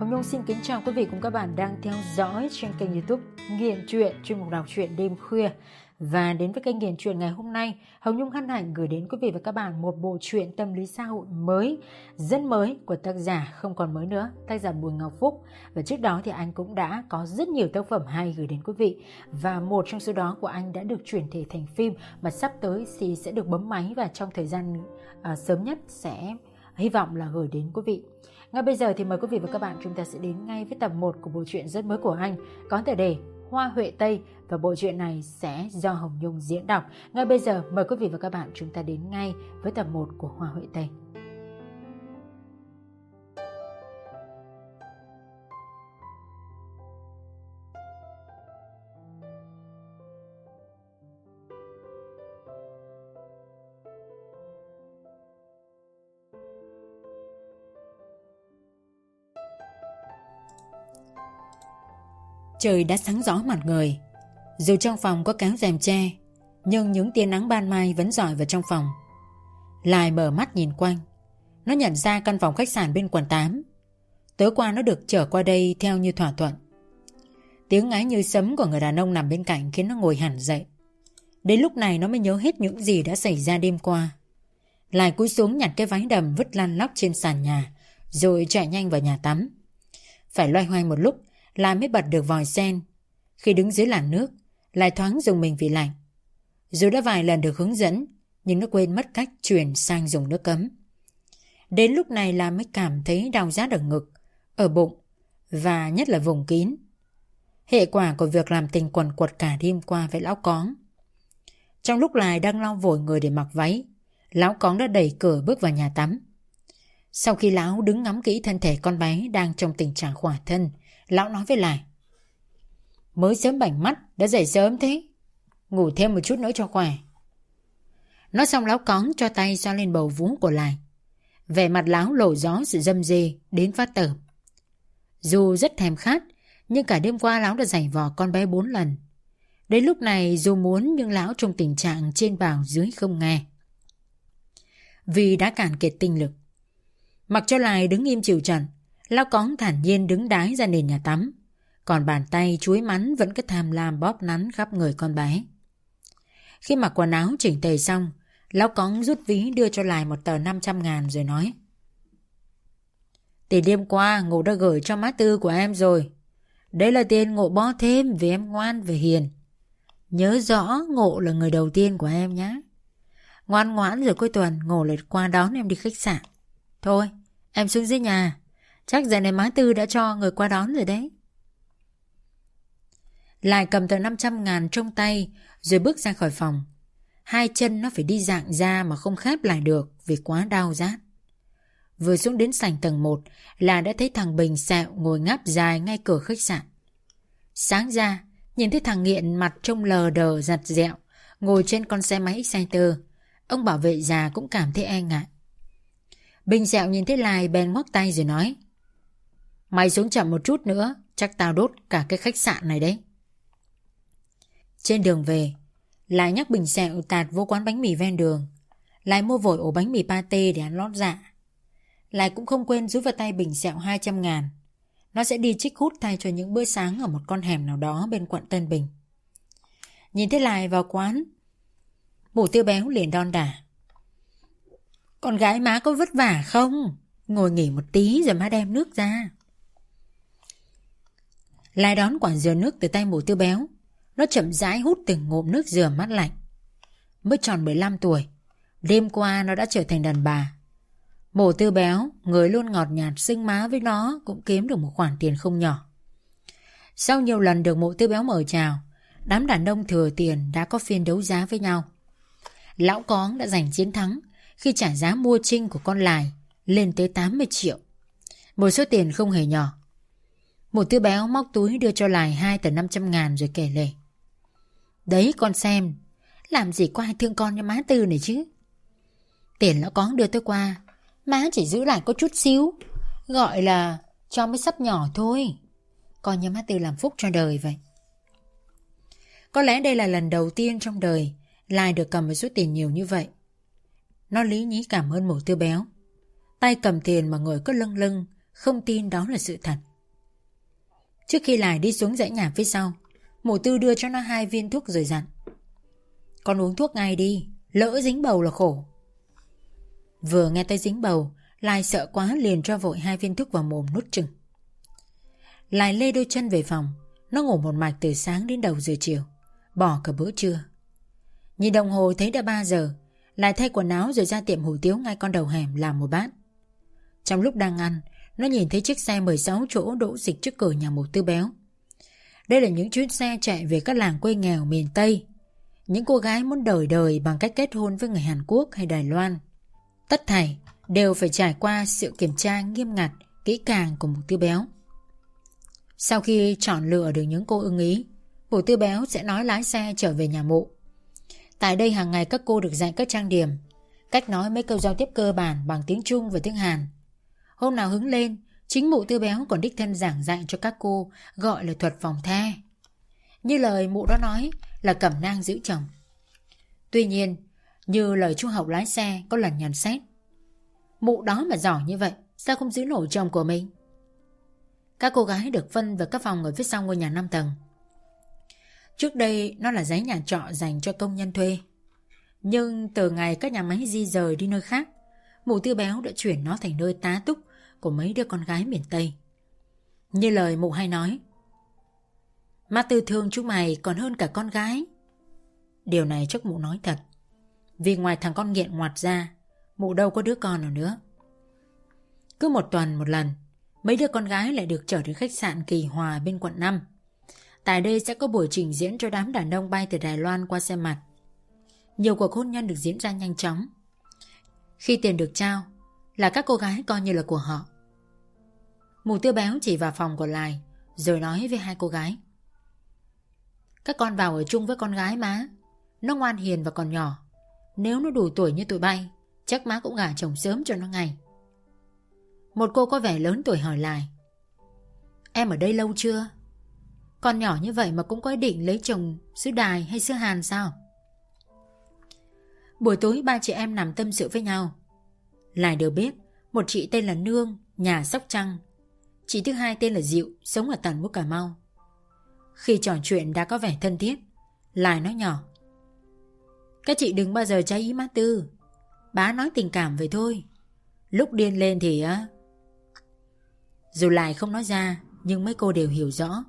Hồng Nhung xin kính chào quý vị cùng các bạn đang theo dõi trên kênh YouTube Nghiện Truyện, chuyên mục đọc truyện đêm khuya. Và đến với kênh Nghiện Truyện ngày hôm nay, Hồng Nhung hân hạnh gửi đến quý vị và các bạn một bộ truyện tâm lý xã hội mới, rất mới của tác giả không còn mới nữa, tác giả Bùi Ngọc Phúc. Và trước đó thì anh cũng đã có rất nhiều tác phẩm hay gửi đến quý vị. Và một trong số đó của anh đã được chuyển thể thành phim mà sắp tới thì sẽ được bấm máy và trong thời gian sớm nhất sẽ hy vọng là gửi đến quý vị. Ngay bây giờ thì mời quý vị và các bạn chúng ta sẽ đến ngay với tập 1 của bộ truyện rất mới của anh có tựa đề Hoa Huệ Tây, và bộ truyện này sẽ do Hồng Nhung diễn đọc. Ngay bây giờ mời quý vị và các bạn chúng ta đến ngay với tập 1 của Hoa Huệ Tây. Trời đã sáng rõ mặt người. Dù trong phòng có kéo rèm che, nhưng những tia nắng ban mai vẫn rọi vào trong phòng. Lai mở mắt nhìn quanh. Nó nhận ra căn phòng khách sạn bên quận 8. Tối qua nó được chở qua đây theo như thỏa thuận. Tiếng ngáy như sấm của người đàn ông nằm bên cạnh khiến nó ngồi hẳn dậy. Đến lúc này nó mới nhớ hết những gì đã xảy ra đêm qua. Lai cúi xuống nhặt cái váy đầm vứt lăn lóc trên sàn nhà, rồi chạy nhanh vào nhà tắm. Phải loay hoay một lúc Lai mới bật được vòi sen. Khi đứng dưới làn nước, Lai thoáng dùng mình vì lạnh. Dù đã vài lần được hướng dẫn, nhưng nó quên mất cách chuyển sang dùng nước cấm. Đến lúc này Lai mới cảm thấy đau rát ở ngực, ở bụng và nhất là vùng kín. Hệ quả của việc làm tình quần quật cả đêm qua với lão Cóng. Trong lúc Lai đang lau vội người để mặc váy, lão Cóng đã đẩy cửa bước vào nhà tắm. Sau khi lão đứng ngắm kỹ thân thể con bé đang trong tình trạng khỏa thân, lão nói với Lai: "Mới sớm bảnh mắt, đã dậy sớm thế. Ngủ thêm một chút nữa cho khỏe." Nói xong lão Cóng cho tay xoa lên bầu vú của Lai. Vẻ mặt lão lộ rõ sự râm rê đến phát tởm. Dù rất thèm khát, nhưng cả đêm qua lão đã giày vò con bé 4 lần. Đến lúc này dù muốn nhưng lão trong tình trạng trên bảo dưới không nghe. Vì đã cạn kiệt tinh lực, mặc cho Lai đứng im chịu trận, lão Cóng thản nhiên đứng đái ra nền nhà tắm, còn bàn tay chuối mắn vẫn cứ tham lam bóp nắn khắp người con bé. Khi mặc quần áo chỉnh tề xong, lão Cóng rút ví đưa cho Lai một tờ 500.000 rồi nói: "Tiền đêm qua Ngộ đã gửi cho má Tư của em rồi. Đấy là tiền Ngộ bó thêm vì em ngoan và hiền. Nhớ rõ Ngộ là người đầu tiên của em nhé. Ngoan ngoãn rồi cuối tuần Ngộ lại qua đón em đi khách sạn. Thôi, em xuống dưới nhà. Chắc giờ này má Tư đã cho người qua đón rồi đấy." Lại cầm tờ 500.000 trong tay rồi bước ra khỏi phòng. Hai chân nó phải đi dạng ra mà không khép lại được vì quá đau rát. Vừa xuống đến sảnh tầng 1 là đã thấy thằng Bình Sẹo ngồi ngáp dài ngay cửa khách sạn. Sáng ra nhìn thấy thằng nghiện mặt trông lờ đờ giặt dẹo ngồi trên con xe máy Exciter, ông bảo vệ già cũng cảm thấy e ngại. Bình Sẹo nhìn thấy Lai bèn ngoắc tay rồi nói: "Mày xuống chậm một chút nữa, chắc tao đốt cả cái khách sạn này đấy." Trên đường về, Lai nhắc Bình Sẹo tạt vô quán bánh mì ven đường. Lai mua vội ổ bánh mì pate để ăn lót dạ. Lai cũng không quên rút vào tay Bình Sẹo 200.000. Nó sẽ đi trích hút thay cho những bữa sáng ở một con hẻm nào đó bên quận Tân Bình. Nhìn thấy Lai vào quán, Mụ Tiêu Béo liền đon đả: "Con gái má có vất vả không? Ngồi nghỉ một tí rồi má đem nước ra." Lai đón quả dừa nước từ tay Mụ Tiêu Béo. Nó chậm rãi hút từng ngụm nước dừa mát lạnh. Mới tròn 15 tuổi, đêm qua nó đã trở thành đàn bà. Mụ Tiêu Béo, người luôn ngọt nhạt xinh má với nó, cũng kiếm được một khoản tiền không nhỏ. Sau nhiều lần được Mụ Tiêu Béo mời chào, đám đàn ông thừa tiền đã có phiên đấu giá với nhau. Lão Cóng đã giành chiến thắng khi trả giá mua trinh của con Lai lên tới 80 triệu. Một số tiền không hề nhỏ. Mụ Tiêu Béo móc túi đưa cho Lai 2 tờ 500.000 rồi kể lể: "Đấy con xem, làm gì có ai thương con như má Tư này chứ. Tiền lão Cóng đưa tới qua, má chỉ giữ lại có chút xíu, gọi là cho mấy sắp nhỏ thôi. Coi như má Tư làm phúc cho đời vậy." Có lẽ đây là lần đầu tiên trong đời Lai được cầm một số tiền nhiều như vậy. Nó lý nhí cảm ơn Mụ Tiêu Béo. Tay cầm tiền mà người cứ lâng lâng, không tin đó là sự thật. Trước khi Lài đi xuống dãy nhà phía sau, Mụ Tư đưa cho nó 2 viên thuốc rồi dặn: "Con uống thuốc ngay đi, lỡ dính bầu là khổ." Vừa nghe tới dính bầu, Lài sợ quá liền cho vội 2 viên thuốc vào mồm nuốt chừng. Lài lê đôi chân về phòng. Nó ngủ một mạch từ sáng đến đầu giờ chiều, bỏ cả bữa trưa. Nhìn đồng hồ thấy đã 3 giờ. Lài thay quần áo rồi ra tiệm hủ tiếu ngay con đầu hẻm làm một bát. Trong lúc đang ăn, nó nhìn thấy chiếc xe 16 chỗ đỗ dịch trước cửa nhà Mụ Tư Béo. Đây là những chuyến xe chạy về các làng quê nghèo miền Tây. Những cô gái muốn đổi đời bằng cách kết hôn với người Hàn Quốc hay Đài Loan. Tất thảy đều phải trải qua sự kiểm tra nghiêm ngặt, kỹ càng của Mụ Tư Béo. Sau khi chọn lựa được những cô ưng ý, Mụ Tư Béo sẽ nói lái xe trở về nhà Mụ. Tại đây hàng ngày các cô được dạy cách trang điểm, cách nói mấy câu giao tiếp cơ bản bằng tiếng Trung và tiếng Hàn. Hôm nào hứng lên, chính Mụ Tư Béo còn đích thân giảng dạy cho các cô, gọi là thuật phòng the. Như lời Mụ đó nói là cẩm nang giữ chồng. Tuy nhiên, như lời chú học lái xe có lần nhận xét: Mụ đó mà giỏi như vậy, sao không giữ nổi chồng của mình? Các cô gái được phân vào các phòng ở phía sau ngôi nhà 5 tầng. Trước đây nó là dãy nhà trọ dành cho công nhân thuê. Nhưng từ ngày các nhà máy di rời đi nơi khác, Mụ Tư Béo đã chuyển nó thành nơi tá túc của mấy đứa con gái miền Tây. Như lời Mụ hay nói: "Má Tư thương chúng mày còn hơn cả con gái." Điều này chắc Mụ nói thật, vì ngoài thằng con nghiện ngoặt ra, Mụ đâu có đứa con nào nữa. Cứ một tuần một lần, mấy đứa con gái lại được chở đến khách sạn Kỳ Hòa bên quận 5. Tại đây sẽ có buổi trình diễn cho đám đàn ông bay từ Đài Loan qua xem mặt. Nhiều cuộc hôn nhân được diễn ra nhanh chóng. Khi tiền được trao là các cô gái coi như là của họ. Mụ Tư Béo chỉ vào phòng của Lài rồi nói với 2 cô gái: "Các con vào ở chung với con gái má. Nó ngoan hiền và còn nhỏ. Nếu nó đủ tuổi như tụi bay, chắc má cũng gả chồng sớm cho nó ngay." Một cô có vẻ lớn tuổi hỏi Lài: "Em ở đây lâu chưa? Con nhỏ như vậy mà cũng có ý định lấy chồng xứ Đài hay xứ Hàn sao?" Buổi tối 3 chị em nằm tâm sự với nhau. Lài đều biết một chị tên là Nương, nhà Sóc Trăng. Chị thứ hai tên là Diệu, sống ở tận Mũi Cà Mau. Khi trò chuyện đã có vẻ thân thiết, Lài nói nhỏ: "Các chị đừng bao giờ trái ý má Tư. Bá nói tình cảm vậy thôi. Lúc điên lên thì á..." Dù Lài không nói ra, nhưng mấy cô đều hiểu rõ.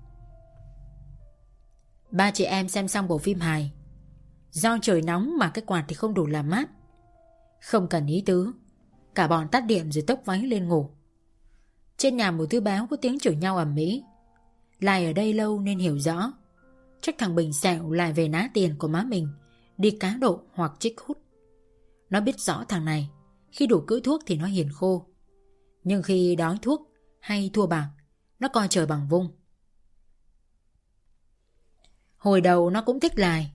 3 chị em xem xong bộ phim hài. Do trời nóng mà cái quạt thì không đủ làm mát. Không cần ý tứ, cả bọn tắt điện rồi tốc váy lên ngủ. Trên nhà Mụ Tư Béo có tiếng chửi nhau ầm ĩ. Lài ở đây lâu nên hiểu rõ. Chắc thằng Bình Sẹo lại về ná tiền của má mình, đi cá độ hoặc trích hút. Nó biết rõ thằng này, khi đủ cữ thuốc thì nó hiền khô. Nhưng khi đói thuốc hay thua bạc, nó coi trời bằng vung. Hồi đầu nó cũng thích Lài,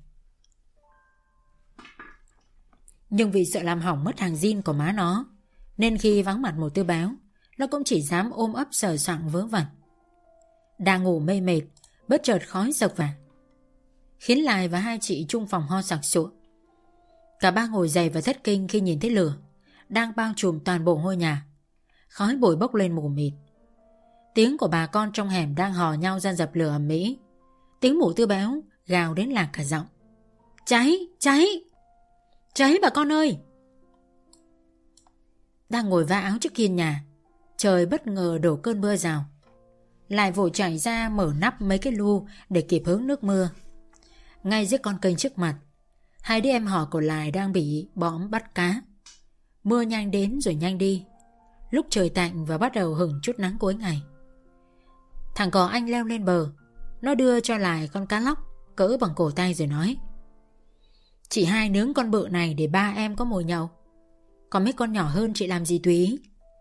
nhưng vì sợ làm hỏng mất hàng zin của má nó, nên khi vắng mặt Mụ Tư Béo, nó cũng chỉ dám ôm ấp sờ soạng vớ vẩn. Đang ngủ mê mệt, bất chợt khói sộc vào, khiến Lài và 2 chị chung phòng ho sặc sụa. Cả ba ngồi dậy và thất kinh khi nhìn thấy lửa đang bao trùm toàn bộ ngôi nhà. Khói bụi bốc lên mù mịt. Tiếng của bà con trong hẻm đang hò nhau ra dập lửa ầm ĩ. Tiếng Mụ Tư Béo gào đến lạc cả giọng: "Cháy! Cháy! Cháy bà con ơi!" Đang ngồi vá áo trước hiên nhà, trời bất ngờ đổ cơn mưa rào. Lại vội chạy ra mở nắp mấy cái lu để kịp hứng nước mưa. Ngay dưới con kênh trước mặt, 2 đứa em họ của Lài đang bị bõm bắt cá. Mưa nhanh đến rồi nhanh đi. Lúc trời tạnh và bắt đầu hửng chút nắng cuối ngày, thằng cò anh leo lên bờ. Nó đưa cho Lài con cá lóc cỡ bằng cổ tay rồi nói: "Chị hai nướng con bự này để 3 em có mồi nhậu. Còn mấy con nhỏ hơn chị làm gì tùy ý."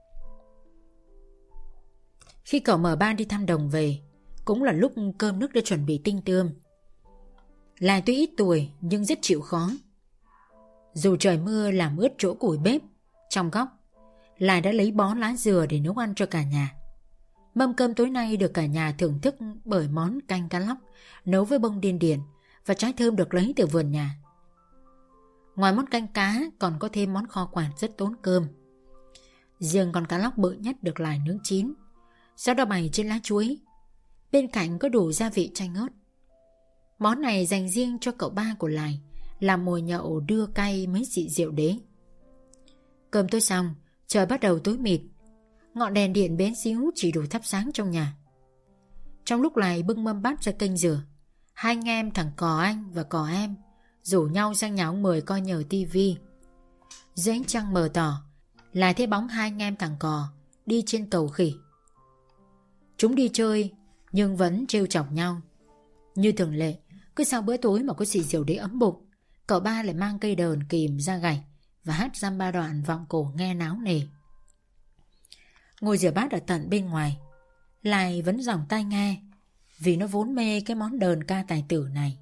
Khi cậu mở ban đi thăm đồng về, cũng là lúc cơm nước đã chuẩn bị tinh tươm. Lài tuy ít tuổi nhưng rất chịu khó. Dù trời mưa làm ướt chỗ củi bếp trong góc, Lài đã lấy bó lá dừa để nấu ăn cho cả nhà. Mâm cơm tối nay được cả nhà thưởng thức bởi món canh cá lóc nấu với bông điên điển và trái thơm được lấy từ vườn nhà. Ngoài món canh cá còn có thêm món kho quạt rất tốn cơm. Riêng con cá lóc bự nhất được Lài nướng chín, sau đó bày trên lá chuối. bên cạnh có đủ gia vị chanh ớt. Món này dành riêng cho cậu ba của Lài, làm mồi nhậu đưa cay mấy dị rượu đế. Cơm tối xong, trời bắt đầu tối mịt. Ngọn đèn điện bé xíu chỉ đủ thắp sáng trong nhà. Trong lúc Lài bưng mâm bát ra kênh rửa, hai anh em thằng Cò anh và Cò em rủ nhau sang nhà ông Mười coi nhờ tivi. Dưới ánh trăng mờ tỏ, Lài thấy bóng hai anh em thằng Cò đi trên cầu khỉ. Chúng đi chơi nhưng vẫn trêu chọc nhau. Như thường lệ, cứ sau bữa tối mà có xì rượu đế ấm bụng, cậu ba lại mang cây đờn kìm ra gảy và hát dăm ba đoạn vọng cổ nghe náo nề. Ngồi rửa bát ở tận bên ngoài, Lài vẫn dòng tai nghe, vì nó vốn mê cái món đờn ca tài tử này.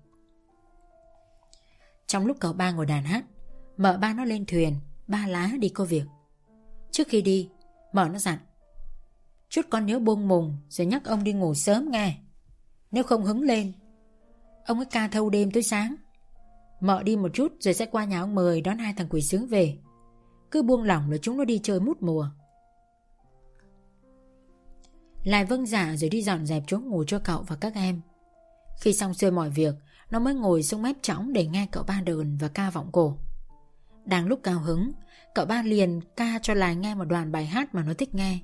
Trong lúc cậu ba ngồi đàn hát, mợ ba nó lên thuyền Ba Lá đi có việc. Trước khi đi, mợ nó dặn: chút con nhớ buông mùng rồi nhắc ông đi ngủ sớm nghe. Nếu không hứng lên, ông ấy ca thâu đêm tới sáng. Mợ đi một chút rồi sẽ qua nhà ông Mười đón hai thằng quỷ sứ về. Cứ buông lỏng là chúng nó đi chơi mút mùa. Lài vâng dạ rồi đi dọn dẹp chỗ ngủ cho cậu và các em. Khi xong xuôi mọi việc, nó mới ngồi xuống mép trõng để nghe cậu ba đờn và ca vọng cổ. Đang lúc cao hứng, cậu ba liền ca cho Lài nghe một đoạn bài hát mà nó thích nghe.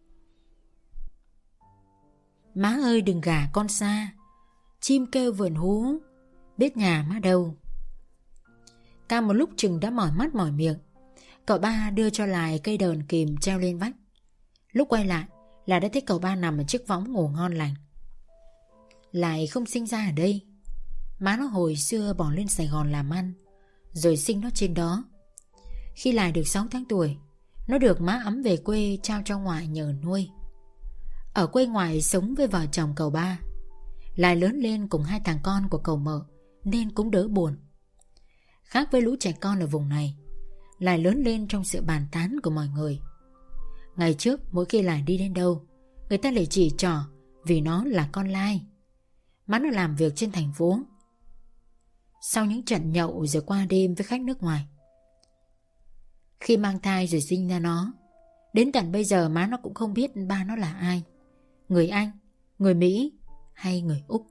Má ơi đừng gả con xa, chim kêu vườn hú, biết nhà má đâu. Ca một lúc chừng đã mỏi mắt mỏi miệng, cậu ba đưa cho Lài cây đờn kìm treo lên vách. Lúc quay lại là đã thấy cậu ba nằm ở chiếc võng ngủ ngon lành. Lài không sinh ra ở đây. Má nó hồi xưa bỏ lên Sài Gòn làm ăn, rồi sinh nó trên đó. Khi Lài được 6 tháng tuổi, nó được má ấm về quê trao cho ngoại nhờ nuôi. Ở quê ngoại sống với vợ chồng cậu ba. Lài lớn lên cùng hai thằng con của cậu mợ nên cũng đỡ buồn. Khác với lũ trẻ con ở vùng này, Lài lớn lên trong sự bàn tán của mọi người. Ngày trước mỗi khi Lài đi đến đâu, người ta lại chỉ trỏ vì nó là con lai. Má nó làm việc trên thành phố. Sau những trận nhậu rồi qua đêm với khách nước ngoài, khi mang thai rồi sinh ra nó, đến tận bây giờ má nó cũng không biết ba nó là ai, người Anh, người Mỹ hay người Úc.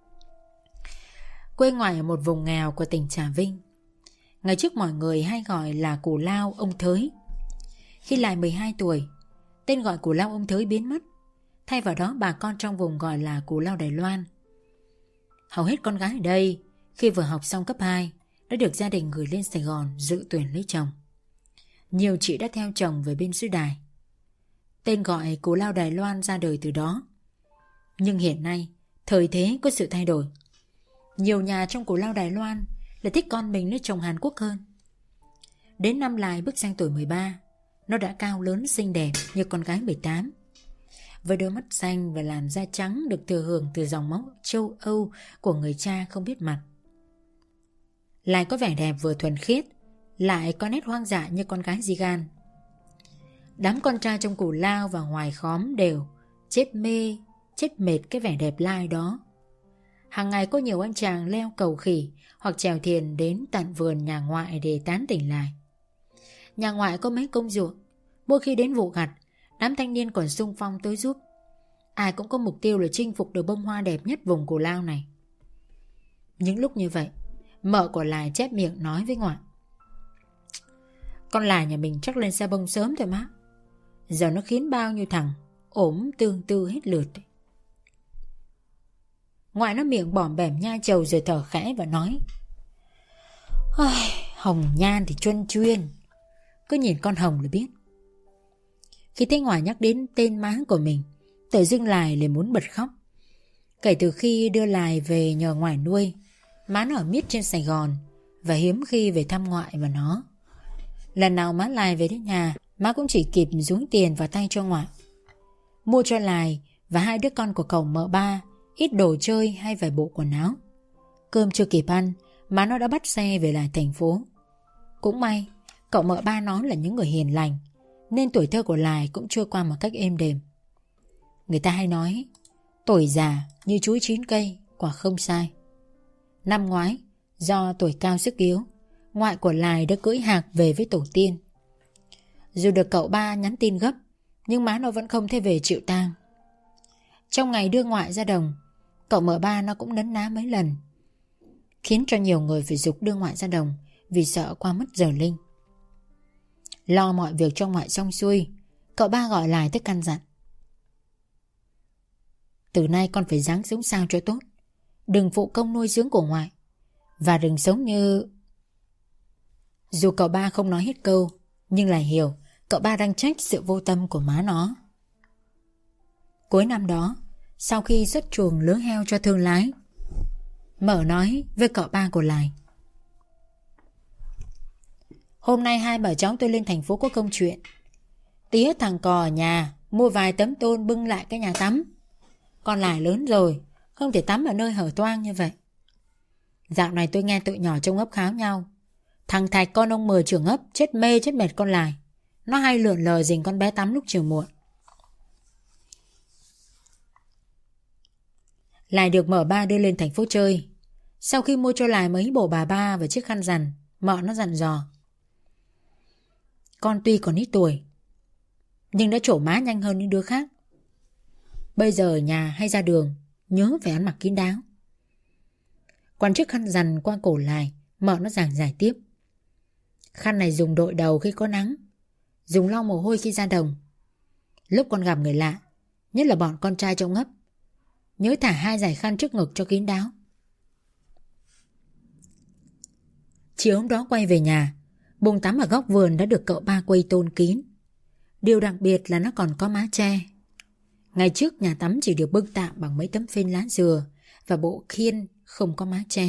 Quê ngoại ở một vùng nghèo của tỉnh Trà Vinh. Ngày trước mọi người hay gọi là Cù Lao ông Thới. Khi Lài 12 tuổi, tên gọi Cù Lao ông Thới biến mất. Thay vào đó bà con trong vùng gọi là Cù Lao Đài Loan. Hầu hết con gái ở đây khi vừa học xong cấp 2 đã được gia đình gửi lên Sài Gòn dự tuyển lấy chồng. Nhiều chị đã theo chồng về bên xứ Đài. Tên gọi Cù Lao Đài Loan ra đời từ đó. Nhưng hiện nay thời thế có sự thay đổi. Nhiều nhà trong Cù Lao Đài Loan là thích con mình lấy chồng Hàn Quốc hơn. Đến năm Lài bước sang tuổi 13, nó đã cao lớn xinh đẹp như con gái 18. Với đôi mắt xanh và làn da trắng được thừa hưởng từ dòng máu châu Âu của người cha không biết mặt. Lài có vẻ đẹp vừa thuần khiết, lại có nét hoang dại như con gái Di-gan. Đám con trai trong Cù Lao và ngoài khóm đều chết mê, chết mệt cái vẻ đẹp Lai đó. Hàng ngày có nhiều anh chàng leo cầu khỉ hoặc chèo thuyền đến tận vườn nhà ngoại để tán tỉnh Lài. Nhà ngoại có mấy công ruộng, mỗi khi đến vụ gặt, đám thanh niên còn xung phong tới giúp. Ai cũng có mục tiêu là chinh phục được bông hoa đẹp nhất vùng Cù Lao này. Những lúc như vậy, mợ của Lài chép miệng nói với ngoại: con Lài nhà mình chắc lên xe bông sớm thôi má. Giờ nó khiến bao nhiêu thằng ốm tương tư hết lượt. Ngoại nó miệng bỏm bẻm nhai trầu rồi thở khẽ và nói: hồng nhan thì chuân chuyên, cứ nhìn con hồng là biết. Khi thấy ngoại nhắc đến tên má của mình, tự dưng Lài liền muốn bật khóc. Kể từ khi đưa Lài về nhờ ngoại nuôi, má nó ở miết trên Sài Gòn và hiếm khi về thăm ngoại và nó. Lần nào má Lài về đến nhà, má cũng chỉ kịp dúi tiền vào tay cho ngoại, mua cho Lài và hai đứa con của cậu mợ ba ít đồ chơi hay vài bộ quần áo. Cơm chưa kịp ăn, má nó đã bắt xe về lại thành phố. Cũng may, cậu mợ ba nó là những người hiền lành, nên tuổi thơ của Lài cũng trôi qua một cách êm đềm. Người ta hay nói, tuổi già như chuối chín cây, quả không sai. Năm ngoái, do tuổi cao sức yếu, ngoại của Lài đã cưỡi hạc về với tổ tiên. Dù được cậu ba nhắn tin gấp, nhưng má nó vẫn không thể về chịu tang. Trong ngày đưa ngoại ra đồng, cậu mở ba nó cũng nấn ná mấy lần, khiến cho nhiều người phải giục đưa ngoại ra đồng vì sợ qua mất giờ linh. Lo mọi việc cho ngoại xong xuôi, cậu ba gọi lại tới căn dặn: từ nay con phải ráng sống sao cho tốt, đừng phụ công nuôi dưỡng của ngoại, và đừng sống như... Dù cậu ba không nói hết câu, nhưng lại hiểu cậu ba đang trách sự vô tâm của má nó. Cuối năm đó, sau khi xuất chuồng lứa heo cho thương lái, Mở nói với cậu ba của Lài: hôm nay hai bà cháu tôi lên thành phố có công chuyện. Tía thằng Cò ở nhà mua vài tấm tôn bưng lại cái nhà tắm. Con Lài lớn rồi, không thể tắm ở nơi hở toang như vậy. Dạo này tôi nghe tụi nhỏ trong ấp kháo nhau. Thằng Thạch con ông Mười trưởng ấp chết mê chết mệt con Lài. Nó hay lượn lờ dình con bé tắm lúc chiều muộn. Lài được Mở ba đưa lên thành phố chơi. Sau khi mua cho Lài mấy bộ bà ba và chiếc khăn rằn, Mợ nó dặn dò: con tuy còn ít tuổi, nhưng đã trổ má nhanh hơn những đứa khác. Bây giờ ở nhà hay ra đường, nhớ phải ăn mặc kín đáo. Quằn chiếc khăn rằn qua cổ Lài, Mợ nó giảng giải tiếp: khăn này dùng đội đầu khi có nắng, dùng lau mồ hôi khi ra đồng. Lúc con gặp người lạ, nhất là bọn con trai trong ấp, nhớ thả 2 dải khăn trước ngực cho kín đáo. Chiều hôm đó quay về nhà, bồn tắm ở góc vườn đã được cậu ba quây tôn kín. Điều đặc biệt là nó còn có má tre. Ngày trước nhà tắm chỉ được bưng tạm bằng mấy tấm phên lá dừa và bộ khiên không có má tre.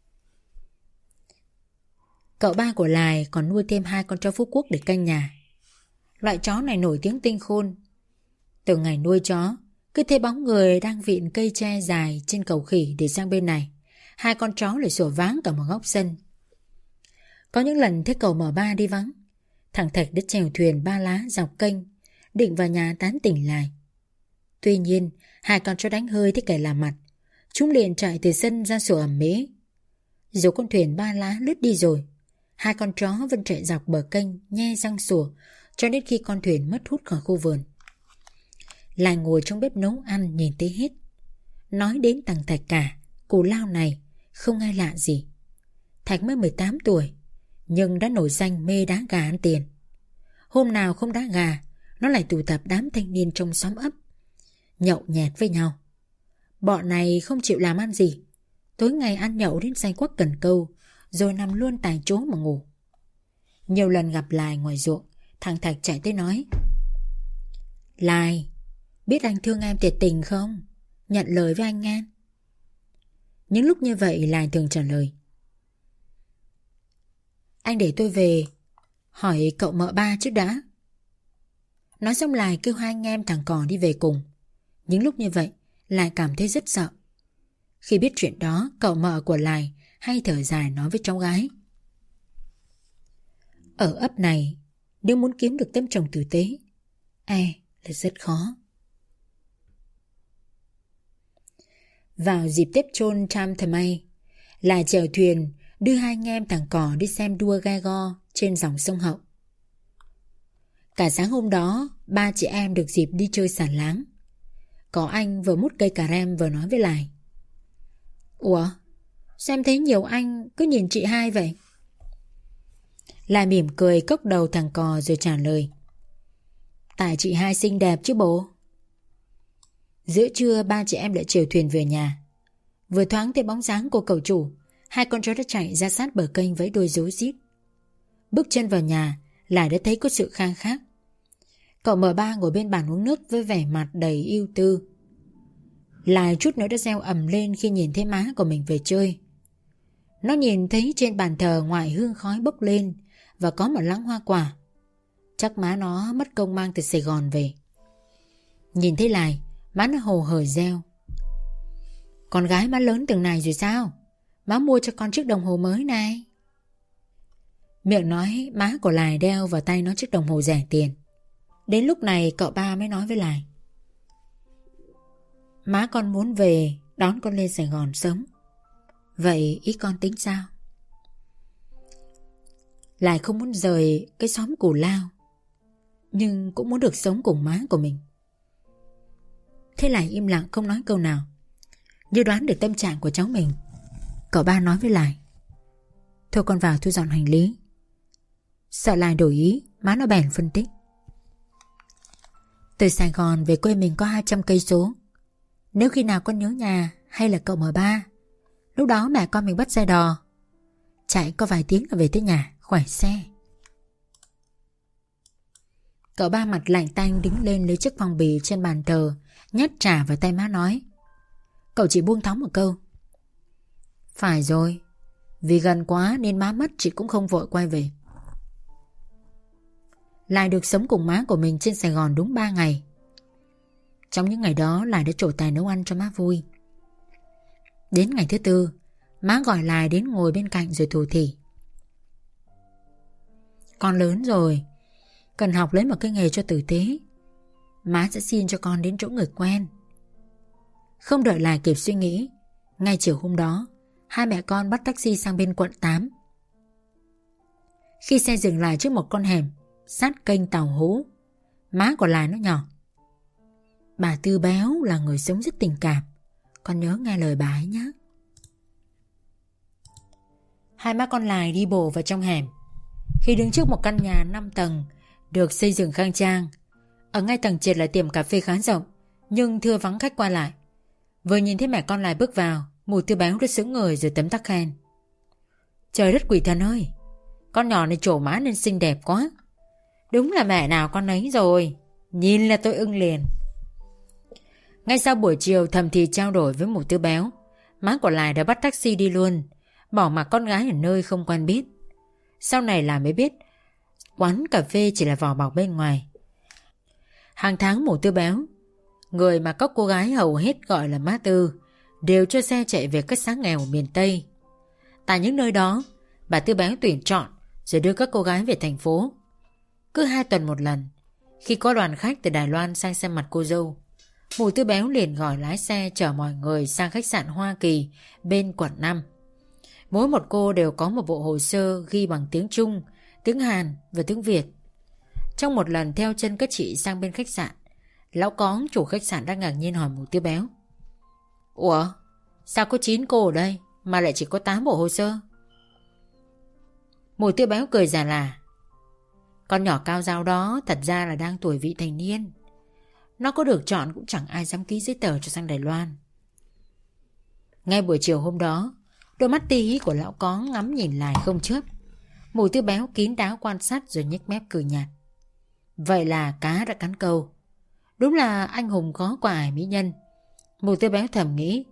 Cậu ba của Lài còn nuôi thêm 2 con chó Phú Quốc để canh nhà. Loại chó này nổi tiếng tinh khôn. Từ ngày nuôi chó, cứ thấy bóng người đang vịn cây tre dài trên cầu khỉ để sang bên này, 2 con chó lại sủa váng cả một góc sân. Có những lần thấy cậu Mở ba đi vắng, thằng Thạch đã chèo thuyền ba lá dọc kênh, định vào nhà tán tỉnh Lài. Tuy nhiên, 2 con chó đánh hơi thấy kẻ làm mặt, chúng liền chạy từ sân ra sủa ầm ĩ. Dù con thuyền ba lá lướt đi rồi, 2 con chó vẫn chạy dọc bờ kênh nhe răng sủa cho đến khi con thuyền mất hút khỏi khu vườn. Lài ngồi trong bếp nấu ăn nhìn thấy hết. Nói đến thằng Thạch cả, cù lao này không ai lạ gì. Thạch mới 18 tuổi, nhưng đã nổi danh mê đá gà ăn tiền. Hôm nào không đá gà, nó lại tụ tập đám thanh niên trong xóm ấp, nhậu nhẹt với nhau. Bọn này không chịu làm ăn gì, tối ngày ăn nhậu đến say quắc cần câu, rồi nằm luôn tại chỗ mà ngủ. Nhiều lần gặp Lài ngoài ruộng, thằng Thạch chạy tới nói: Lài, biết anh thương em thiệt tình không? Nhận lời với anh nghe. Những lúc như vậy Lài thường trả lời: anh để tôi về hỏi cậu Mợ ba trước đã. Nói xong Lài kêu 2 anh em thằng Cò đi về cùng. Những lúc như vậy Lài cảm thấy rất sợ. Khi biết chuyện đó, cậu Mợ của Lài hay thở dài nói với cháu gái: ở ấp này, nếu muốn kiếm được tấm chồng tử tế, là rất khó. Vào dịp Tết Chôn Tam Thờ May, Lài chèo thuyền đưa 2 anh em thằng Cò đi xem đua ghe go trên dòng sông Hậu. Cả sáng hôm đó, 3 chị em được dịp đi chơi xả láng. Có anh vừa mút cây cà rem vừa nói với Lài: ủa, sao em thấy nhiều anh cứ nhìn chị hai vậy? Lài mỉm cười cốc đầu thằng Cò rồi trả lời: tại chị hai xinh đẹp chứ bộ. Giữa trưa 3 chị em lại chèo thuyền về nhà. Vừa thoáng thấy bóng dáng của cậu chủ, 2 con chó đã chạy ra sát bờ kênh với đuôi rối rít. Bước chân vào nhà, Lài đã thấy có sự khang khác. Cậu Mở ba ngồi bên bàn uống nước với vẻ mặt đầy ưu tư. Lài chút nữa đã reo ầm lên khi nhìn thấy má của mình về chơi. Nó nhìn thấy trên bàn thờ ngoài hương khói bốc lên và có một lẵng hoa quả. Chắc má nó mất công mang từ Sài Gòn về. Nhìn thấy Lài, má nó hồ hởi reo: con gái má lớn từng này rồi sao? Má mua cho con chiếc đồng hồ mới này. Miệng nói, má của Lài đeo vào tay nó chiếc đồng hồ rẻ tiền. Đến lúc này cậu ba mới nói với Lài: má con muốn về đón con lên Sài Gòn sống. Vậy ý con tính sao? Lài không muốn rời cái xóm cù lao, nhưng cũng muốn được sống cùng má của mình. Thế lại im lặng không nói câu nào. Như đoán được tâm trạng của cháu mình, cậu ba nói với Lại: thôi con vào thu dọn hành lý. Sợ Lại đổi ý, má nó bèn phân tích: từ Sài Gòn về quê mình có 200 cây số. Nếu khi nào con nhớ nhà hay là cậu mở ba, lúc đó mẹ con mình bắt xe đò, chạy có vài tiếng là về tới nhà, khỏe xe. Cậu ba mặt lạnh tanh đứng lên lấy chiếc phong bì trên bàn thờ, nhét trả vào tay má nói. Cậu chỉ buông thõng một câu: phải rồi, vì gần quá nên má mất chị cũng không vội quay về. Lại được sống cùng má của mình trên Sài Gòn đúng 3 ngày. Trong những ngày đó Lại đã trổ tài nấu ăn cho má vui. Đến ngày thứ 4, má gọi Lại đến ngồi bên cạnh rồi thủ thỉ: con lớn rồi, cần học lấy một cái nghề cho tử tế. Má sẽ xin cho con đến chỗ người quen. Không đợi Lại kịp suy nghĩ, ngay chiều hôm đó, hai mẹ con bắt taxi sang bên quận 8. Khi xe dừng lại trước một con hẻm sát kênh Tàu Hú, má của Lại nó nhỏ: bà Tư béo là người sống rất tình cảm, con nhớ nghe lời bà ấy nhé. Hai má con Lại đi bộ vào trong hẻm. Khi đứng trước một căn nhà 5 tầng được xây dựng khang trang, ở ngay tầng trệt là tiệm cà phê khá rộng nhưng thưa vắng khách qua lại. Vừa nhìn thấy mẹ con Lại bước vào, mụ Tư béo đã sững người rồi tấm tắc khen: trời đất quỷ thần ơi, con nhỏ này trổ má nên xinh đẹp quá. Đúng là mẹ nào con ấy rồi, nhìn là tôi ưng liền. Ngay sau buổi chiều thầm thì trao đổi với mụ Tư béo, má của Lại đã bắt taxi đi luôn, bỏ mặc con gái ở nơi không quen biết. Sau này là mới biết quán cà phê chỉ là vỏ bọc bên ngoài. Hàng tháng mụ Tư béo, người mà các cô gái hầu hết gọi là má Tư, đều cho xe chạy về các xã nghèo miền Tây. Tại những nơi đó, bà Tư béo tuyển chọn rồi đưa các cô gái về thành phố. Cứ 2 tuần một lần, khi có đoàn khách từ Đài Loan sang xem mặt cô dâu, mụ Tư béo liền gọi lái xe chở mọi người sang khách sạn Hoa Kỳ bên quận 5. Mỗi một cô đều có một bộ hồ sơ ghi bằng tiếng Trung, tiếng Hàn và tiếng Việt. Trong một lần theo chân các chị sang bên khách sạn, lão cóng chủ khách sạn đã ngạc nhiên hỏi mụ Tư béo: ủa, sao có 9 cô ở đây mà lại chỉ có 8 bộ hồ sơ? Mụ Tư béo cười giả là: con nhỏ cao ráo đó thật ra là đang tuổi vị thành niên. Nó có được chọn cũng chẳng ai dám ký giấy tờ cho sang Đài Loan. Ngay buổi chiều hôm đó, đôi mắt tí hí của lão có ngắm nhìn Lại không chớp. Mụ Tư béo kín đáo quan sát rồi nhếch mép cười nhạt. Vậy là cá đã cắn câu. Đúng là anh hùng có quả ải mỹ nhân, mụ Tư béo thầm nghĩ.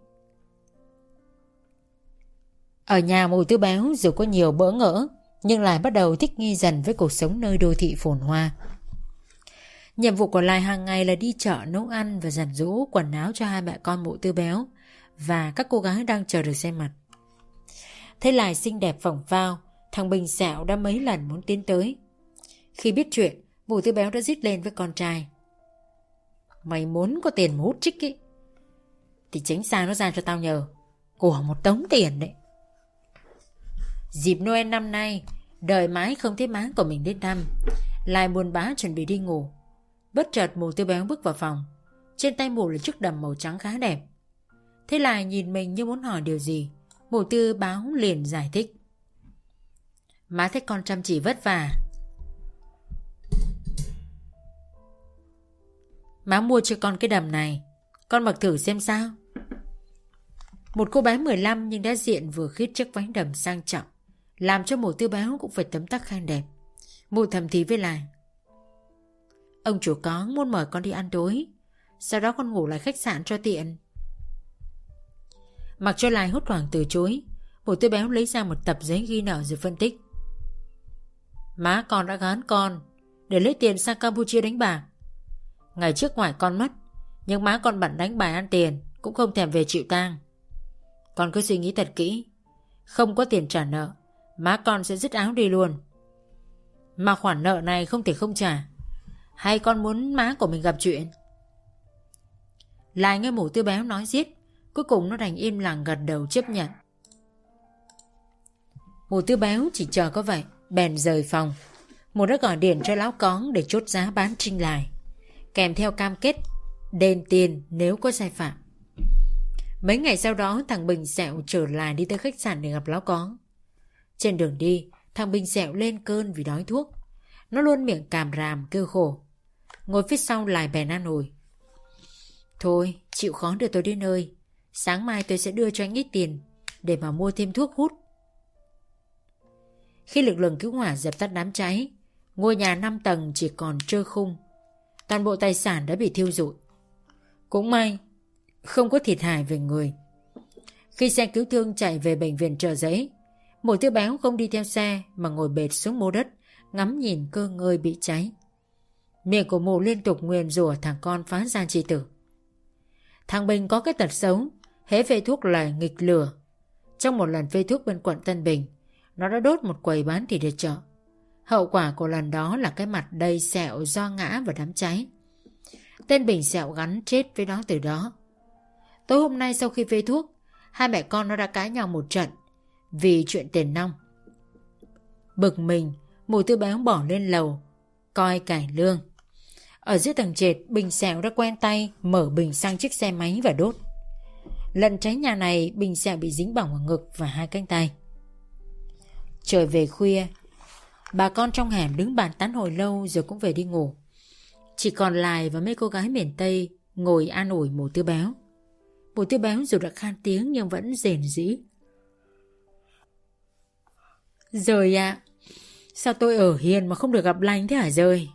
Ở nhà mụ Tư béo dù có nhiều bỡ ngỡ, nhưng Lại bắt đầu thích nghi dần với cuộc sống nơi đô thị phồn hoa. Nhiệm vụ của Lại hàng ngày là đi chợ nấu ăn và giặt giũ quần áo cho hai mẹ con mụ Tư béo và các cô gái đang chờ được xem mặt. Thấy Lại xinh đẹp phỏng phao, thằng Bình Sẹo đã mấy lần muốn tiến tới. Khi biết chuyện, mụ Tư béo đã rít lên với con trai: mày muốn có tiền mà hút trích ấy thì tránh xa nó ra cho tao nhờ, của một tống tiền đấy. Dịp Noel năm nay, đợi mãi không thấy má của mình đến thăm, Lại buồn bã chuẩn bị đi ngủ. Bất chợt mụ Tư béo bước vào phòng. Trên tay mụ là chiếc đầm màu trắng khá đẹp. Thế Lại nhìn mình như muốn hỏi điều gì, mụ Tư béo liền giải thích: má thấy con chăm chỉ vất vả, má mua cho con cái đầm này, con mặc thử xem sao. Một cô bé 15 nhưng đã diện vừa khít chiếc váy đầm sang trọng, làm cho mụ Tư béo cũng phải tấm tắc khen đẹp. Mụ thầm thì với Lại: ông chủ có muốn mời con đi ăn tối, sau đó con ngủ lại khách sạn cho tiện. Mặc cho Lại hốt hoảng từ chối, mụ Tư béo lấy ra một tập giấy ghi nợ rồi phân tích: má con đã gán con để lấy tiền sang Campuchia đánh bạc. Ngày trước ngoại con mất, nhưng má con bận đánh bài ăn tiền, cũng không thèm về chịu tang. Con cứ suy nghĩ thật kỹ, không có tiền trả nợ, má con sẽ dứt áo đi luôn. Mà khoản nợ này không thể không trả, hay con muốn má của mình gặp chuyện? Lại nghe mụ Tư béo nói giết, cuối cùng nó đành im lặng gật đầu chấp nhận. Mụ Tư béo chỉ chờ có vậy, bèn rời phòng. Mụ đã gọi điện cho lão cóng để chốt giá bán trinh Lại, kèm theo cam kết đền tiền nếu có sai phạm. Mấy ngày sau đó thằng Bình Sẹo trở lại đi tới khách sạn để gặp Lão Có. Trên đường đi, thằng Bình Sẹo lên cơn vì đói thuốc. Nó luôn miệng càm ràm kêu khổ. Ngồi phía sau lại bèn an ủi. Thôi, chịu khó đưa tôi đến nơi. Sáng mai tôi sẽ đưa cho anh ít tiền để mà mua thêm thuốc hút. Khi lực lượng cứu hỏa dập tắt đám cháy, ngôi nhà 5 tầng chỉ còn trơ khung. Toàn bộ tài sản đã bị thiêu rụi. Cũng may không có thiệt hại về người. Khi xe cứu thương chạy về bệnh viện Chợ Giấy, Mộ Tư Béo không đi theo xe mà ngồi bệt xuống mố đất, ngắm nhìn cơ ngơi bị cháy. Miệng của mụ liên tục nguyền rủa thằng con phá gian chi tử. Thằng Bình có cái tật xấu, hễ phê thuốc là nghịch lửa. Trong một lần phê thuốc bên quận Tân Bình, nó đã đốt một quầy bán thịt ở chợ. Hậu quả của lần đó là cái mặt đầy sẹo do ngã vào đám cháy. Tên Bình Sẹo gắn chết với nó từ đó. Tối hôm nay sau khi phê thuốc, hai mẹ con nó đã cãi nhau một trận vì chuyện tiền nong. Bực mình, Mụ Tư Béo bỏ lên lầu coi cải lương. Ở dưới tầng trệt, Bình Sẹo đã quen tay mở bình xăng chiếc xe máy và đốt. Lần cháy nhà này, Bình Sẹo bị dính bỏng ở ngực và hai cánh tay. Trời về khuya, bà con trong hẻm đứng bàn tán hồi lâu rồi cũng về đi ngủ. Chỉ còn Lại và mấy cô gái miền Tây ngồi an ủi Mụ Tư Béo. Mụ Tư Béo dù đã khan tiếng nhưng vẫn rền rĩ. Rời ạ, sao tôi ở hiền mà không được gặp Lành thế hả Rời?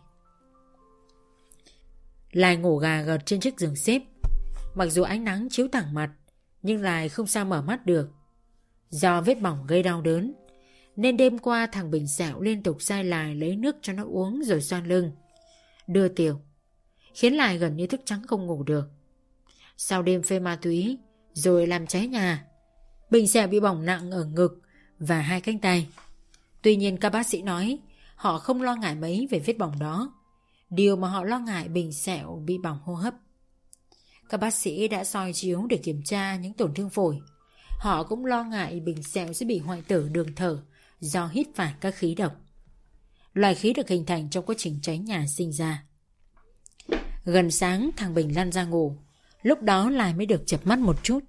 Lại ngủ gà gật trên chiếc giường xếp. Mặc dù ánh nắng chiếu thẳng mặt, nhưng Lại không sao mở mắt được. Do vết bỏng gây đau đớn, nên đêm qua thằng Bình Sẹo liên tục sai Lại lấy nước cho nó uống rồi xoa lưng, đưa tiểu, khiến Lại gần như thức trắng không ngủ được. Sau đêm phê ma túy rồi làm cháy nhà, Bình Sẹo bị bỏng nặng ở ngực và hai cánh tay. Tuy nhiên các bác sĩ nói họ không lo ngại mấy về vết bỏng đó. Điều mà họ lo ngại Bình Sẹo bị bỏng hô hấp. Các bác sĩ đã soi chiếu để kiểm tra những tổn thương phổi. Họ cũng lo ngại Bình Sẹo sẽ bị hoại tử đường thở do hít phải các khí độc. Loại khí được hình thành trong quá trình cháy nhà sinh ra. Gần sáng thằng Bình lăn ra ngủ. Lúc đó Lại mới được chợp mắt một chút.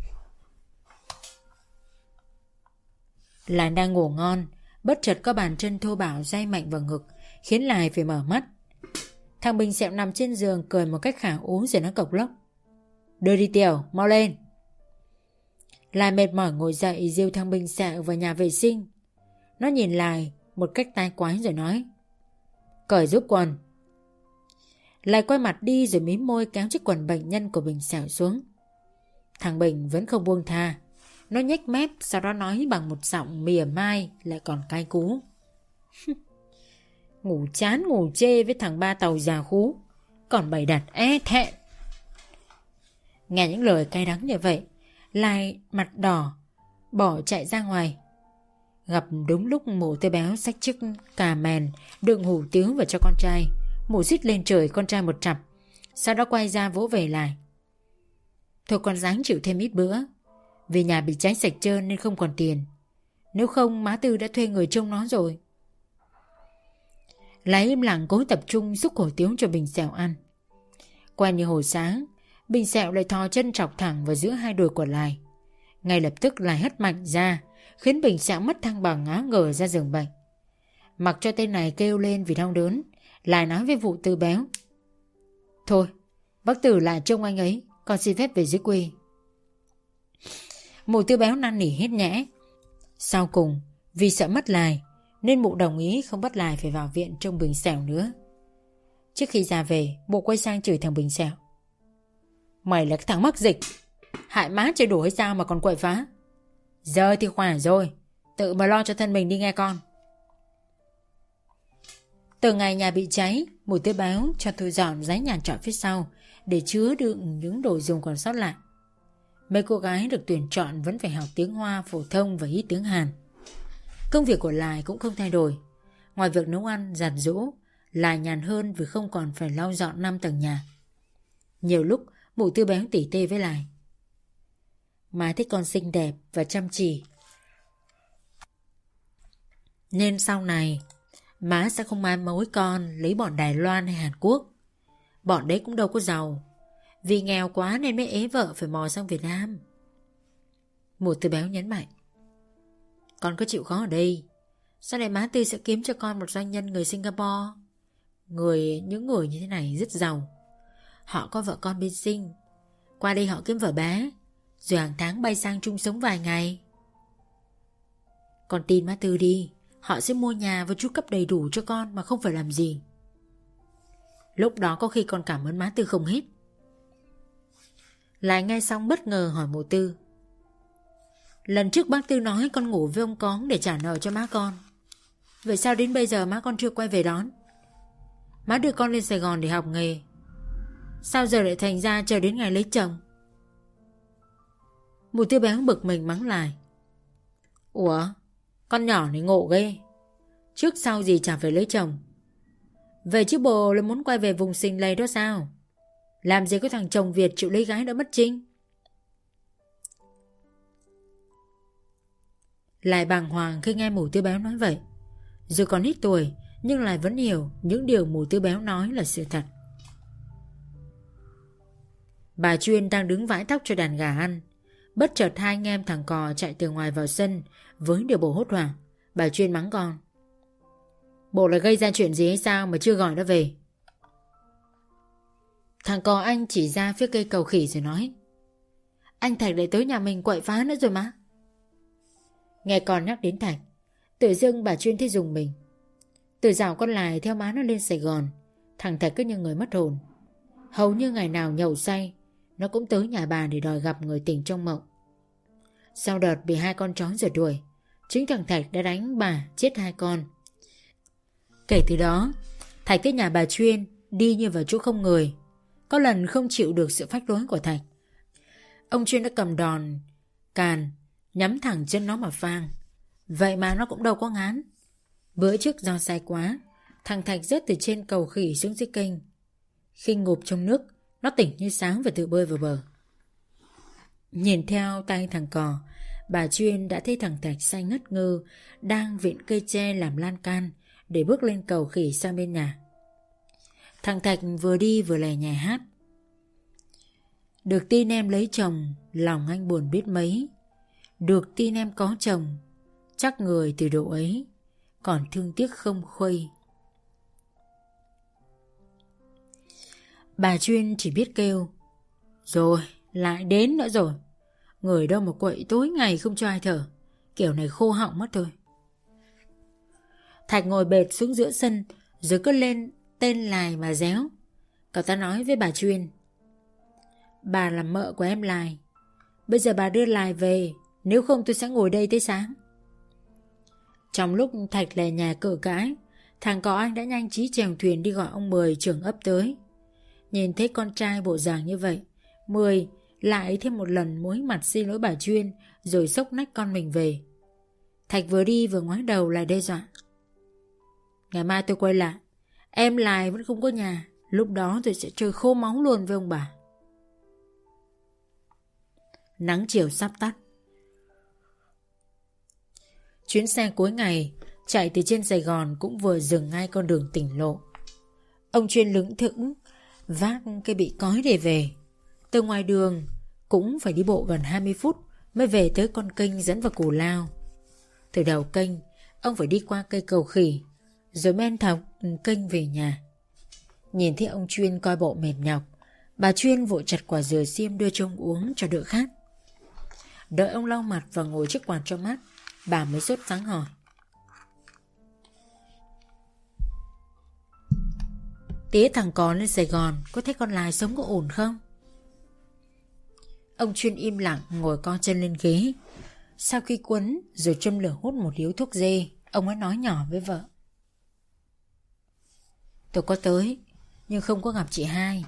Lại đang ngủ ngon, bất chợt có bàn chân thô bạo day mạnh vào ngực, khiến Lại phải mở mắt. Thằng Bình Sẹo nằm trên giường cười một cách khả ố rồi nó cộc lốc. Đưa đi Tiểu, mau lên. Lại mệt mỏi ngồi dậy dìu thằng Bình Sẹo vào nhà vệ sinh. Nó nhìn Lại một cách tai quái rồi nói. Cởi giúp quần. Lại quay mặt đi rồi mím môi kéo chiếc quần bệnh nhân của Bình Sẹo xuống. Thằng Bình vẫn không buông tha. Nó nhếch mép, sau đó nói bằng một giọng mỉa mai lại còn cay cú. Ngủ chán ngủ chê với thằng ba tàu già khú, còn bày đặt thẹn. Nghe những lời cay đắng như vậy, Lại mặt đỏ bỏ chạy ra ngoài. Gặp đúng lúc Mụ Tư Béo xách chiếc cà mèn đựng hủ tiếu vào cho con trai. Mụ rít lên trời con trai một chặp, sau đó quay ra vỗ về Lại. Thôi con ráng chịu thêm ít bữa, vì nhà bị cháy sạch trơn nên không còn tiền. Nếu không má Tư đã thuê người trông nó rồi. Lại im lặng cố tập trung xúc hủ tiếu cho Bình Sẹo ăn. Quen như hồi sáng, Bình Sẹo lại thò chân chọc thẳng vào giữa hai đùi của Lại. Ngay lập tức Lại hất mạnh ra, khiến Bình Sẹo mất thăng bằng ngã ngửa ra giường bệnh. Mặc cho tên này kêu lên vì đau đớn, Lại nói với Mụ Tư Béo. Thôi, bác Tử lại trông anh ấy, con xin phép về dưới quê. Mụ Tư Béo năn nỉ hết nhẽ. Sau cùng, vì sợ mất Lại nên Mụ đồng ý không bắt Lại phải vào viện trông Bình Sẹo nữa. Trước khi ra về, Mụ quay sang chửi thằng Bình Sẹo. Mày là cái thằng mắc dịch, hại má chơi đủ hay sao mà còn quậy phá. Giờ thì khỏe rồi, tự mà lo cho thân mình đi nghe con. Từ ngày nhà bị cháy, Mụ Tư Béo cho thu dọn giấy nhà trọ phía sau để chứa đựng những đồ dùng còn sót lại. Mấy cô gái được tuyển chọn vẫn phải học tiếng Hoa phổ thông và ít tiếng Hàn. Công việc của Lại cũng không thay đổi. Ngoài việc nấu ăn, giặt giũ, Lại nhàn hơn vì không còn phải lau dọn 5 tầng nhà. Nhiều lúc Mụ Tư Béo tỉ tê với Lại. Má thích con xinh đẹp và chăm chỉ, nên sau này má sẽ không mai mối con lấy bọn Đài Loan hay Hàn Quốc. Bọn đấy cũng đâu có giàu. Vì nghèo quá nên mới ế vợ phải mò sang Việt Nam. Một Tư Béo nhấn mạnh. Con có chịu khó ở đây, sau này má Tư sẽ kiếm cho con một doanh nhân người Singapore. Những người như thế này rất giàu. Họ có vợ con bên Sing. Qua đây họ kiếm vợ bé, rồi hàng tháng bay sang chung sống vài ngày. Con tin má Tư đi, họ sẽ mua nhà và chu cấp đầy đủ cho con mà không phải làm gì. Lúc đó có khi con cảm ơn má Tư không hết. Lại nghe xong bất ngờ hỏi mụ Tư. Lần trước bác Tư nói con ngủ với ông Cóng để trả nợ cho má con. Vậy sao đến bây giờ má con chưa quay về đón? Má đưa con lên Sài Gòn để học nghề, sao giờ lại thành ra chờ đến ngày lấy chồng? Mụ Tư Béo bực mình mắng lại. Ủa, con nhỏ này ngộ ghê. Trước sau gì chẳng phải lấy chồng. Vậy chứ bồ là muốn quay về vùng sinh lầy đó sao? Làm gì có thằng chồng Việt chịu lấy gái đã mất trinh. Lại bàng hoàng khi nghe mụ Tư Béo nói vậy. Dù còn ít tuổi nhưng lại vẫn hiểu những điều mụ Tư Béo nói là sự thật. Bà Chuyên đang đứng vãi tóc cho đàn gà ăn. Bất chợt hai anh em thằng Cò chạy từ ngoài vào sân với điều bộ hốt hoảng. Bà Chuyên mắng con. Bộ lại gây ra chuyện gì hay sao mà chưa gọi nó về? Thằng Cò anh chỉ ra phía cây cầu khỉ rồi nói. Anh Thạch lại tới nhà mình quậy phá nữa rồi má. Nghe con nhắc đến Thạch, tự dưng bà Chuyên thấy rùng mình. Từ dạo con Lại theo má nó lên Sài Gòn, thằng Thạch cứ như người mất hồn. Hầu như ngày nào nhậu say, nó cũng tới nhà bà để đòi gặp người tình trong mộng. Sau đợt bị hai con chó rượt đuổi, chính thằng Thạch đã đánh bà chết hai con. Kể từ đó, Thạch tới nhà bà Chuyên đi như vào chỗ không người. Có lần không chịu được sự phách lối của Thạch, ông Chuyên đã cầm đòn càn nhắm thẳng chân nó mà phang. Vậy mà nó cũng đâu có ngán. Bữa trước do say quá, thằng Thạch rớt từ trên cầu khỉ xuống dưới kênh. Khi ngụp trong nước, nó tỉnh như sáng và tự bơi vào bờ. Nhìn theo tay thằng Cò, bà Chuyên đã thấy thằng Thạch say ngất ngơ đang vịn cây tre làm lan can để bước lên cầu khỉ sang bên nhà. Thằng Thạch vừa đi vừa lè nhè hát. Được tin em lấy chồng, lòng anh buồn biết mấy. Được tin em có chồng, chắc người từ độ ấy còn thương tiếc không khuây. Bà Chuyên chỉ biết kêu. Rồi, lại đến nữa rồi. Người đâu mà quậy tối ngày không cho ai thở. Kiểu này khô họng mất thôi. Thạch ngồi bệt xuống giữa sân, rồi cứ lên tên Lài mà réo. Cậu ta nói với bà Chuyên. Bà là mợ của em Lài. Bây giờ bà đưa Lài về, nếu không tôi sẽ ngồi đây tới sáng. Trong lúc Thạch lè nhà cự cãi, thằng Cò Anh đã nhanh trí chèo thuyền đi gọi ông Mười trưởng ấp tới. Nhìn thấy con trai bộ dạng như vậy, Mười lại thêm một lần muối mặt xin lỗi bà Chuyên, rồi xốc nách con mình về. Thạch vừa đi vừa ngoái đầu lại đe dọa. Ngày mai tôi quay lại, em Lài vẫn không có nhà, lúc đó tôi sẽ chơi khô máu luôn với ông bà. Nắng chiều sắp tắt. Chuyến xe cuối ngày chạy từ trên Sài Gòn cũng vừa dừng ngay con đường tỉnh lộ. Ông Chuyên lững thững vác cây bị cói để về. Từ ngoài đường cũng phải đi bộ gần 20 phút mới về tới con kênh dẫn vào Cù Lao. Từ đầu kênh ông phải đi qua cây cầu khỉ, rồi men thọc kênh về nhà. Nhìn thấy ông Chuyên coi bộ mệt nhọc, bà Chuyên vội chặt quả dừa xiêm đưa cho ông uống cho đỡ khát. Đợi ông lau mặt và ngồi chiếc quạt cho mát, bà mới sốt sắng hỏi. Tía thằng Cò lên Sài Gòn, có thấy con Lài sống có ổn không? Ông Chuyên im lặng ngồi co chân lên ghế. Sau khi quấn rồi châm lửa hút một điếu thuốc dê, ông ấy nói nhỏ với vợ. Tôi có tới, nhưng không có gặp chị hai.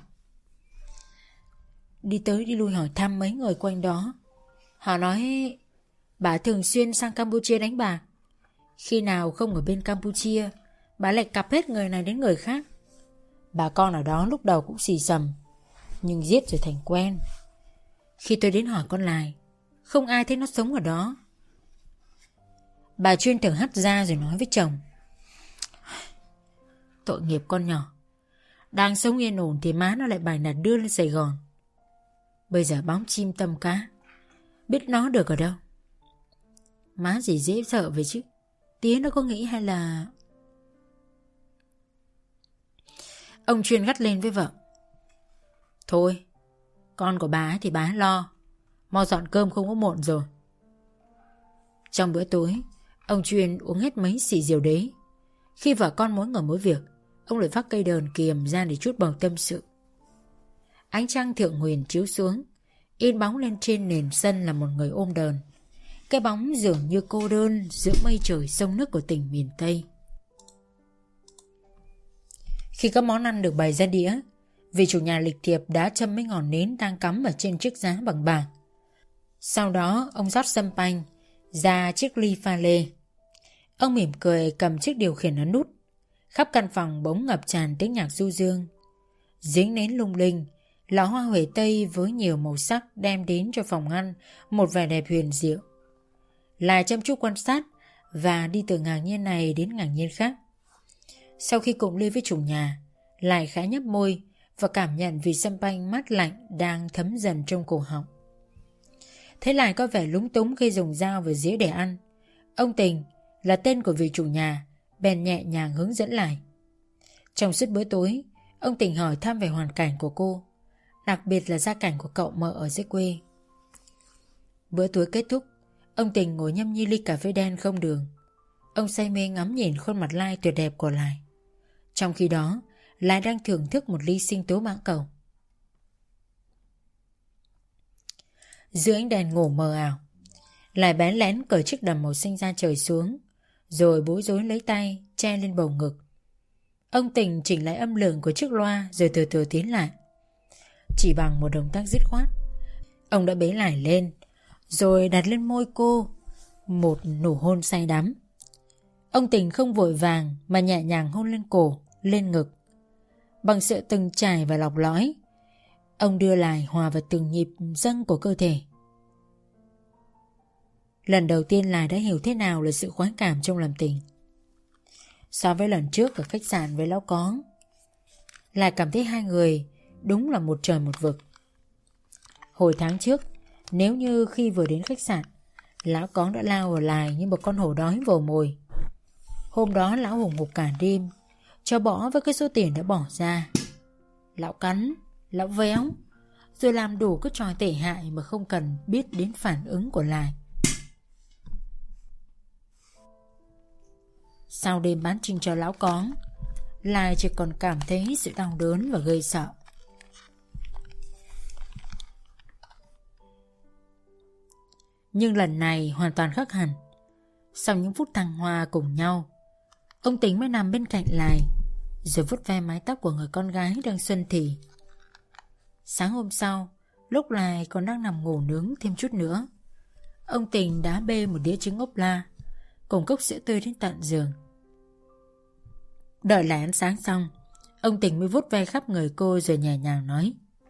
Đi tới đi lui hỏi thăm mấy người quanh đó. Họ nói bà thường xuyên sang Campuchia đánh bạc. Khi nào không ở bên Campuchia, bà lại cặp hết người này đến người khác. Bà con ở đó lúc đầu cũng xì xầm, nhưng giết rồi thành quen. Khi tôi đến hỏi con Lài, không ai thấy nó sống ở đó. Bà Chuyên thở hắt ra rồi nói với chồng. Tội nghiệp con nhỏ, đang sống yên ổn thì má nó lại bài nạt đưa lên Sài Gòn. Bây giờ bóng chim tầm cá, biết nó được ở đâu. Má gì dễ sợ vậy chứ. Tía nó có nghĩ hay là... Ông Chuyên gắt lên với vợ. Thôi, con của bà ấy thì bà ấy lo. Mau dọn cơm không có muộn rồi. Trong bữa tối, ông Chuyên uống hết mấy xì rượu đế. Khi vợ con mỗi người mỗi việc, ông lại vác cây đờn kiềm ra để chút bầu tâm sự. Ánh trăng thượng huyền chiếu xuống, in bóng lên trên nền sân là một người ôm đờn. Cái bóng dường như cô đơn giữa mây trời sông nước của tỉnh miền Tây. Khi các món ăn được bày ra đĩa, vị chủ nhà lịch thiệp đã châm mấy ngọn nến đang cắm ở trên chiếc giá bằng bạc. Sau đó ông rót sâm panh ra chiếc ly pha lê. Ông mỉm cười cầm chiếc điều khiển ấn nút. Khắp căn phòng bỗng ngập tràn tiếng nhạc du dương. Giếng nến lung linh, lọ hoa huệ tây với nhiều màu sắc đem đến cho phòng ăn một vẻ đẹp huyền diệu. Lại chăm chút quan sát và đi từ ngạc nhiên này đến ngạc nhiên khác. Sau khi cùng ly với chủ nhà, lại khẽ nhấp môi và cảm nhận vị sâm panh mát lạnh đang thấm dần trong cổ họng. Thế lại có vẻ lúng túng khi dùng dao và dĩa để ăn. Ông Tình là tên của vị chủ nhà, bèn nhẹ nhàng hướng dẫn lại. Trong suốt bữa tối, ông Tình hỏi thăm về hoàn cảnh của cô, đặc biệt là gia cảnh của cậu mợ ở dưới quê. Bữa tối kết thúc, ông Tình ngồi nhâm nhi ly cà phê đen không đường. Ông say mê ngắm nhìn khuôn mặt Lai tuyệt đẹp của Lai. Trong khi đó, Lai đang thưởng thức một ly sinh tố mãng cầu. Giữa ánh đèn ngủ mờ ảo, Lai bén lén cởi chiếc đầm màu xanh da trời xuống, rồi bối rối lấy tay che lên bầu ngực. Ông Tình chỉnh lại âm lượng của chiếc loa rồi từ từ tiến lại. Chỉ bằng một động tác dứt khoát, ông đã bế Lai lên, rồi đặt lên môi cô một nụ hôn say đắm. Ông Tình không vội vàng mà nhẹ nhàng hôn lên cổ, lên ngực. Bằng sự từng trải và lọc lõi, ông đưa Lai hòa vào từng nhịp dâng của cơ thể. Lần đầu tiên Lai đã hiểu thế nào là sự khoái cảm trong làm tình. So với lần trước ở khách sạn với Lão Có, Lai cảm thấy hai người đúng là một trời một vực. Hồi tháng trước, nếu như khi vừa đến khách sạn, Lão Có đã lao vào Lai như một con hổ đói vồ mồi. Hôm đó lão hùng hục cả đêm, cho bỏ với cái số tiền đã bỏ ra. Lão cắn, lão véo, rồi làm đủ cái trò tệ hại mà không cần biết đến phản ứng của Lai. Sau đêm bán trinh cho Lão Có, Lai chỉ còn cảm thấy sự đau đớn và gây sợ. Nhưng lần này hoàn toàn khác hẳn. Sau những phút thăng hoa cùng nhau, ông Tính mới nằm bên cạnh Lai, rồi vuốt ve mái tóc của người con gái đang xuân thì. Sáng hôm sau, lúc Lai còn đang nằm ngủ nướng thêm chút nữa, ông Tình đã bê một đĩa trứng ốp la cùng cốc sữa tươi đến tận giường. Đợi Lai ăn sáng xong, ông Tình mới vuốt ve khắp người cô rồi nhẹ nhàng nói: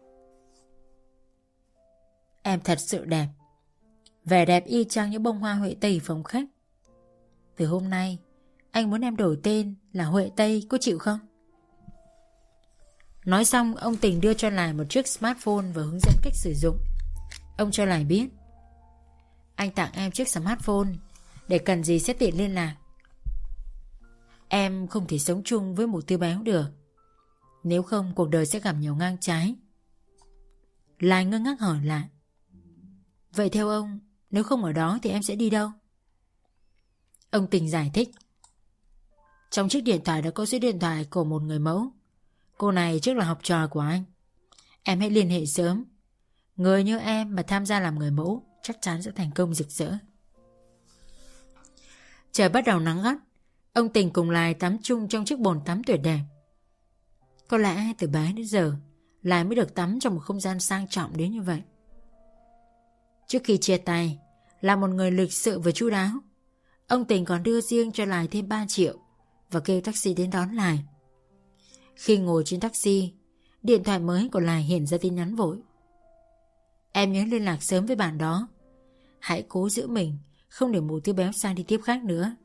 Em thật sự đẹp, vẻ đẹp y chang những bông hoa huệ tây phòng khách. Từ hôm nay anh muốn em đổi tên là Huệ Tây, có chịu không? Nói xong, ông Tình đưa cho Lai một chiếc smartphone và hướng dẫn cách sử dụng. Ông cho Lai biết: Anh tặng em chiếc smartphone để cần gì sẽ tiện liên lạc. Em không thể sống chung với một Tư Béo được, nếu không cuộc đời sẽ gặp nhiều ngang trái. Lai ngơ ngác hỏi lại: Vậy theo ông, nếu không ở đó thì em sẽ đi đâu? Ông Tình giải thích: Trong chiếc điện thoại đã có số điện thoại của một người mẫu. Cô này trước là học trò của anh. Em hãy liên hệ sớm. Người như em mà tham gia làm người mẫu chắc chắn sẽ thành công rực rỡ. Trời bắt đầu nắng gắt. Ông Tình cùng Lai tắm chung trong chiếc bồn tắm tuyệt đẹp. Có lẽ từ bé đến giờ Lai mới được tắm trong một không gian sang trọng đến như vậy. Trước khi chia tay, là một người lịch sự và chu đáo, ông Tình còn đưa riêng cho Lai thêm 3 triệu và kêu taxi đến đón Lai. Khi ngồi trên taxi, điện thoại mới của Lai hiện ra tin nhắn vội: Em nhớ liên lạc sớm với bạn đó. Hãy cố giữ mình, không để mụ Tư Béo sai đi tiếp khách nữa.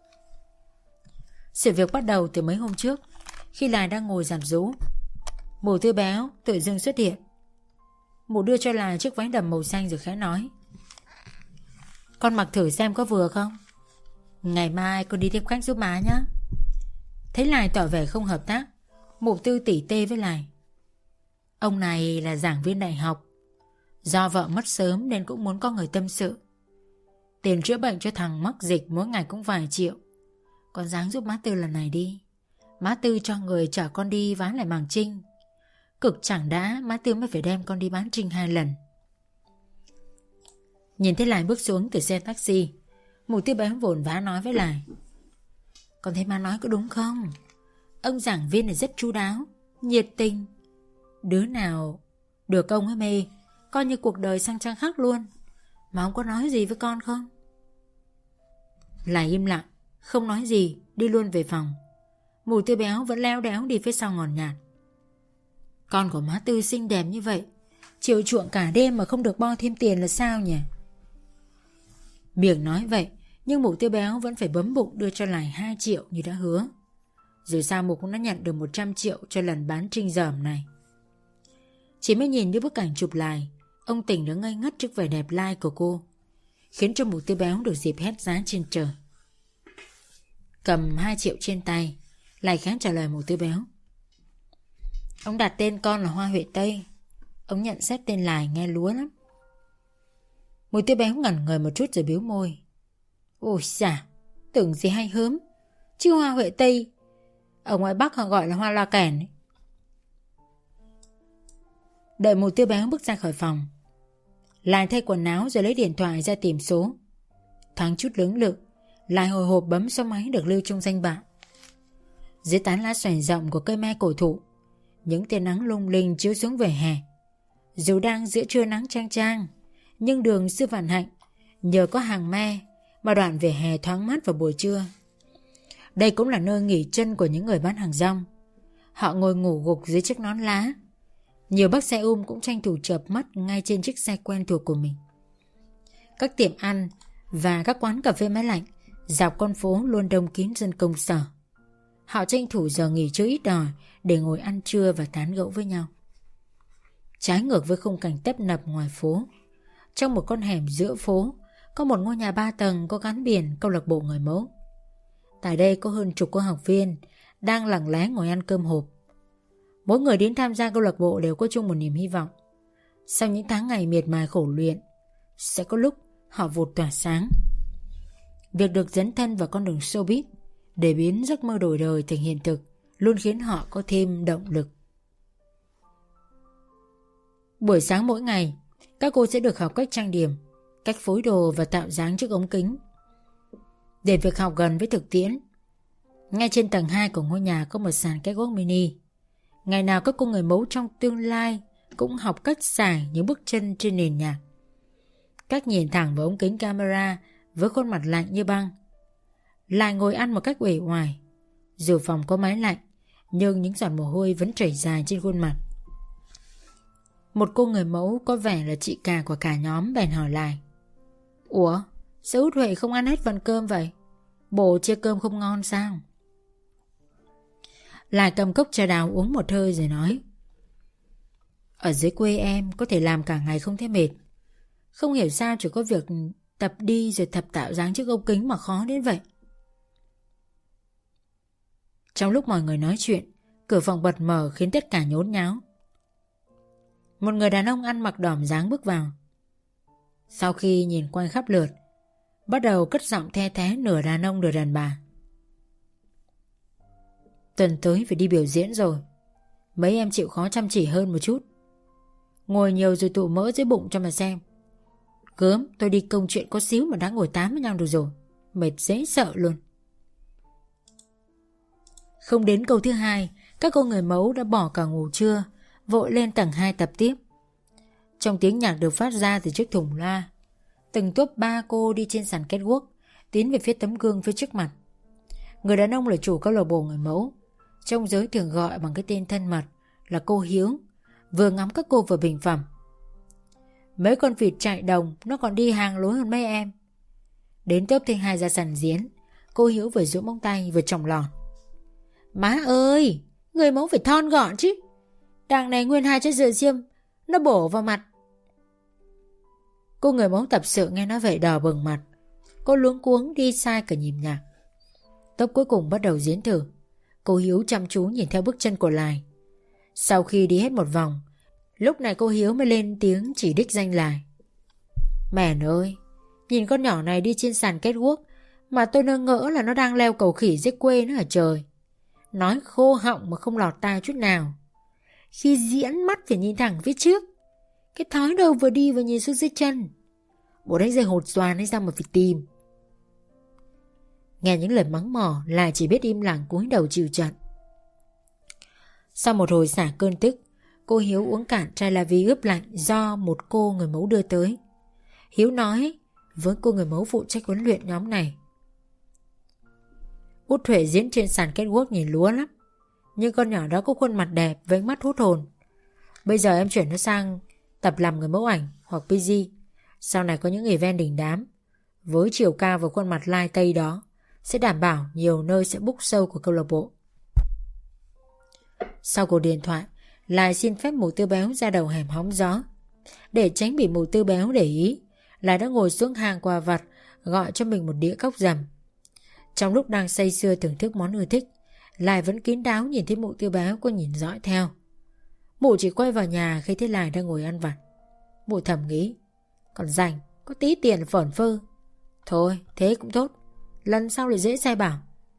Sự việc bắt đầu từ mấy hôm trước, khi Lai đang ngồi giặt giũ. Mụ Tư Béo tự dưng xuất hiện. Mụ đưa cho Lai chiếc váy đầm màu xanh rồi khẽ nói: Con mặc thử xem có vừa không. Ngày mai con đi tiếp khách giúp má nhé. Thấy Lai tỏ vẻ không hợp tác, Mụ Tư tỉ tê với Lai: Ông này là giảng viên đại học, do vợ mất sớm nên cũng muốn có người tâm sự. Tiền chữa bệnh cho thằng mắc dịch mỗi ngày cũng vài triệu. Con ráng giúp má Tư lần này đi. Má Tư cho người chở con đi ván lại Màng Trinh. Cực chẳng đã má Tư mới phải đem con đi bán Trinh 2 lần. Nhìn thấy Lai bước xuống từ xe taxi, Mụ Tư béo vồn vã nói với Lai: Con thấy má nói có đúng không? Ông giảng viên này rất chu đáo, nhiệt tình. Đứa nào được ông ấy mê, coi như cuộc đời sang trang khác luôn. Mà ông có nói gì với con không? Lai im lặng, không nói gì, đi luôn về phòng. Mụ Tư béo vẫn leo đéo đi phía sau ngòn nhạt: Con của má Tư xinh đẹp như vậy, chịu chuộng cả đêm mà không được bo thêm tiền là sao nhỉ? Miệng nói vậy, nhưng Mụ Tư béo vẫn phải bấm bụng đưa cho Lai 2 triệu như đã hứa. Rồi sao Mụ cũng đã nhận được 100 triệu cho lần bán Trinh dởm này. Chỉ mới nhìn những bức ảnh chụp Lai, ông Tỉnh đã ngây ngất trước vẻ đẹp Lai của cô, khiến cho Mụ Tư béo được dịp hét giá trên trời. Cầm 2 triệu trên tay, Lai khẽ trả lời Mụ Tư béo: Ông đặt tên con là Hoa Huệ Tây. Ông nhận xét tên Lai nghe lúa lắm. Mụ Tư béo ngẩn người một chút rồi biếu môi: Ôi xả, tưởng gì hay hớm. Chứ Hoa Huệ Tây ở ngoài Bắc họ gọi là hoa loa kèn ấy. Đợi Mụ Tư béo bước ra khỏi phòng, Lai thay quần áo rồi lấy điện thoại ra tìm số. Thoáng chút lưỡng lự, Lai hồi hộp bấm số máy được lưu trong danh bạ. Dưới tán lá xoài rộng của cây me cổ thụ, những tia nắng lung linh chiếu xuống về hè. Dù đang giữa trưa nắng chang chang, nhưng đường Sư Vạn Hạnh nhờ có hàng me mà đoạn về hè thoáng mát vào buổi trưa. Đây cũng là nơi nghỉ chân của những người bán hàng rong. Họ ngồi ngủ gục dưới chiếc nón lá. Nhiều bác xe cũng tranh thủ chợp mắt ngay trên chiếc xe quen thuộc của mình. Các tiệm ăn và các quán cà phê máy lạnh dọc con phố luôn đông kín dân công sở. Họ tranh thủ giờ nghỉ trưa ít ỏi để ngồi ăn trưa và tán gẫu với nhau. Trái ngược với khung cảnh tấp nập ngoài phố, trong một con hẻm giữa phố có một ngôi nhà 3 tầng có gắn biển câu lạc bộ người mẫu. Tại đây có hơn chục cô học viên đang lặng lẽ ngồi ăn cơm hộp. Mỗi người đến tham gia câu lạc bộ đều có chung một niềm hy vọng. Sau những tháng ngày miệt mài khổ luyện, sẽ có lúc họ vụt tỏa sáng. Việc được dấn thân vào con đường showbiz để biến giấc mơ đổi đời thành hiện thực luôn khiến họ có thêm động lực. Buổi sáng mỗi ngày, các cô sẽ được học cách trang điểm, cách phối đồ và tạo dáng trước ống kính. Để việc học gần với thực tiễn, ngay trên tầng 2 của ngôi nhà có một sàn catwalk mini. Ngày nào các cô người mẫu trong tương lai cũng học cách xài những bước chân trên nền nhạc, cách nhìn thẳng vào ống kính camera với khuôn mặt lạnh như băng. Lại ngồi ăn một cách uể oải. Dù phòng có máy lạnh, nhưng những giọt mồ hôi vẫn chảy dài trên khuôn mặt. Một cô người mẫu có vẻ là chị cả của cả nhóm bèn hỏi lại: Ủa, sao Út Huệ không ăn hết phần cơm vậy? Bố chia cơm không ngon sao? Lại cầm cốc trà đào uống một hơi rồi nói: Ở dưới quê em có thể làm cả ngày không thấy mệt. Không hiểu sao chỉ có việc tập đi rồi tập tạo dáng trước ống kính mà khó đến vậy. Trong lúc mọi người nói chuyện, cửa phòng bật mở khiến tất cả nhốn nháo. Một người đàn ông ăn mặc đỏm dáng bước vào. Sau khi nhìn quanh khắp lượt, bắt đầu cất giọng the thé nửa đàn ông nửa đàn bà: Tuần tới phải đi biểu diễn rồi. Mấy em chịu khó chăm chỉ hơn một chút. Ngồi nhiều rồi tụ mỡ dưới bụng cho mà xem. Gớm, tôi đi công chuyện có xíu mà đã ngồi tám với nhau được rồi. Mệt dễ sợ luôn. Không đến câu thứ hai, các cô người mẫu đã bỏ cả ngủ trưa, vội lên tầng 2 tập tiếp. Trong tiếng nhạc được phát ra từ chiếc thùng loa, từng tốp 3 cô đi trên sàn catwalk tiến về phía tấm gương phía trước mặt. Người đàn ông là chủ câu lạc bộ người mẫu, trong giới thường gọi bằng cái tên thân mật là cô Hiếu, vừa ngắm các cô vừa bình phẩm: Mấy con vịt chạy đồng nó còn đi hàng lối hơn mấy em. Đến tốp thứ 2 ra sàn diễn, cô Hiếu vừa duỗi móng tay vừa chòng lòn: Má ơi, người mẫu phải thon gọn chứ. Đằng này nguyên 2 chiếc dựa xiêm nó bổ vào mặt, Cô người mẫu tập sự nghe nói vậy đỏ bừng mặt. Cô luống cuống đi sai cả nhịp nhạc. Tốp cuối cùng bắt đầu diễn thử. Cô Hiếu chăm chú nhìn theo bước chân của Lài. Sau khi đi hết một vòng, lúc này cô Hiếu mới lên tiếng chỉ đích danh Lài. Mèn ơi, nhìn con nhỏ này đi trên sàn catwalk mà tôi nơ ngỡ là nó đang leo cầu khỉ dưới quê nữa hả trời. Nói khô họng mà không lọt tai chút nào. Khi diễn mắt phải nhìn thẳng phía trước. Cái thói đâu vừa đi vừa nhìn xuống dưới chân. Bộ đánh rơi hột xoàn hay sao mà phải tìm. Nghe những lời mắng mỏ là chỉ biết im lặng cúi đầu chịu trận. Sau một hồi xả cơn tức, cô Hiếu uống cạn chai la vi ướp lạnh do một cô người mẫu đưa tới. Hiếu nói với cô người mẫu phụ trách huấn luyện nhóm này. Út Huệ diễn trên sàn catwalk nhìn lúa lắm. Nhưng con nhỏ đó có khuôn mặt đẹp với ánh mắt hút hồn. Bây giờ em chuyển nó sang tập làm người mẫu ảnh hoặc PG. Sau này có những event đình đám với chiều cao và khuôn mặt lai tây đó sẽ đảm bảo nhiều nơi sẽ book show của câu lạc bộ. Sau cuộc điện thoại, Lai xin phép Mụ Tư Béo ra đầu hẻm hóng gió. Để tránh bị Mụ Tư Béo để ý, Lai đã ngồi xuống hàng quà vặt gọi cho mình một đĩa cóc dầm. Trong lúc đang say sưa thưởng thức món ưa thích, Lai vẫn kín đáo nhìn thấy Mụ Tư Béo cô nhìn dõi theo. Mụ chỉ quay vào nhà khi thấy Lai đang ngồi ăn vặt. Mụ thầm nghĩ, còn rảnh, có tí tiền phởn phơ. Thôi, thế cũng tốt, lần sau lại dễ sai bảo.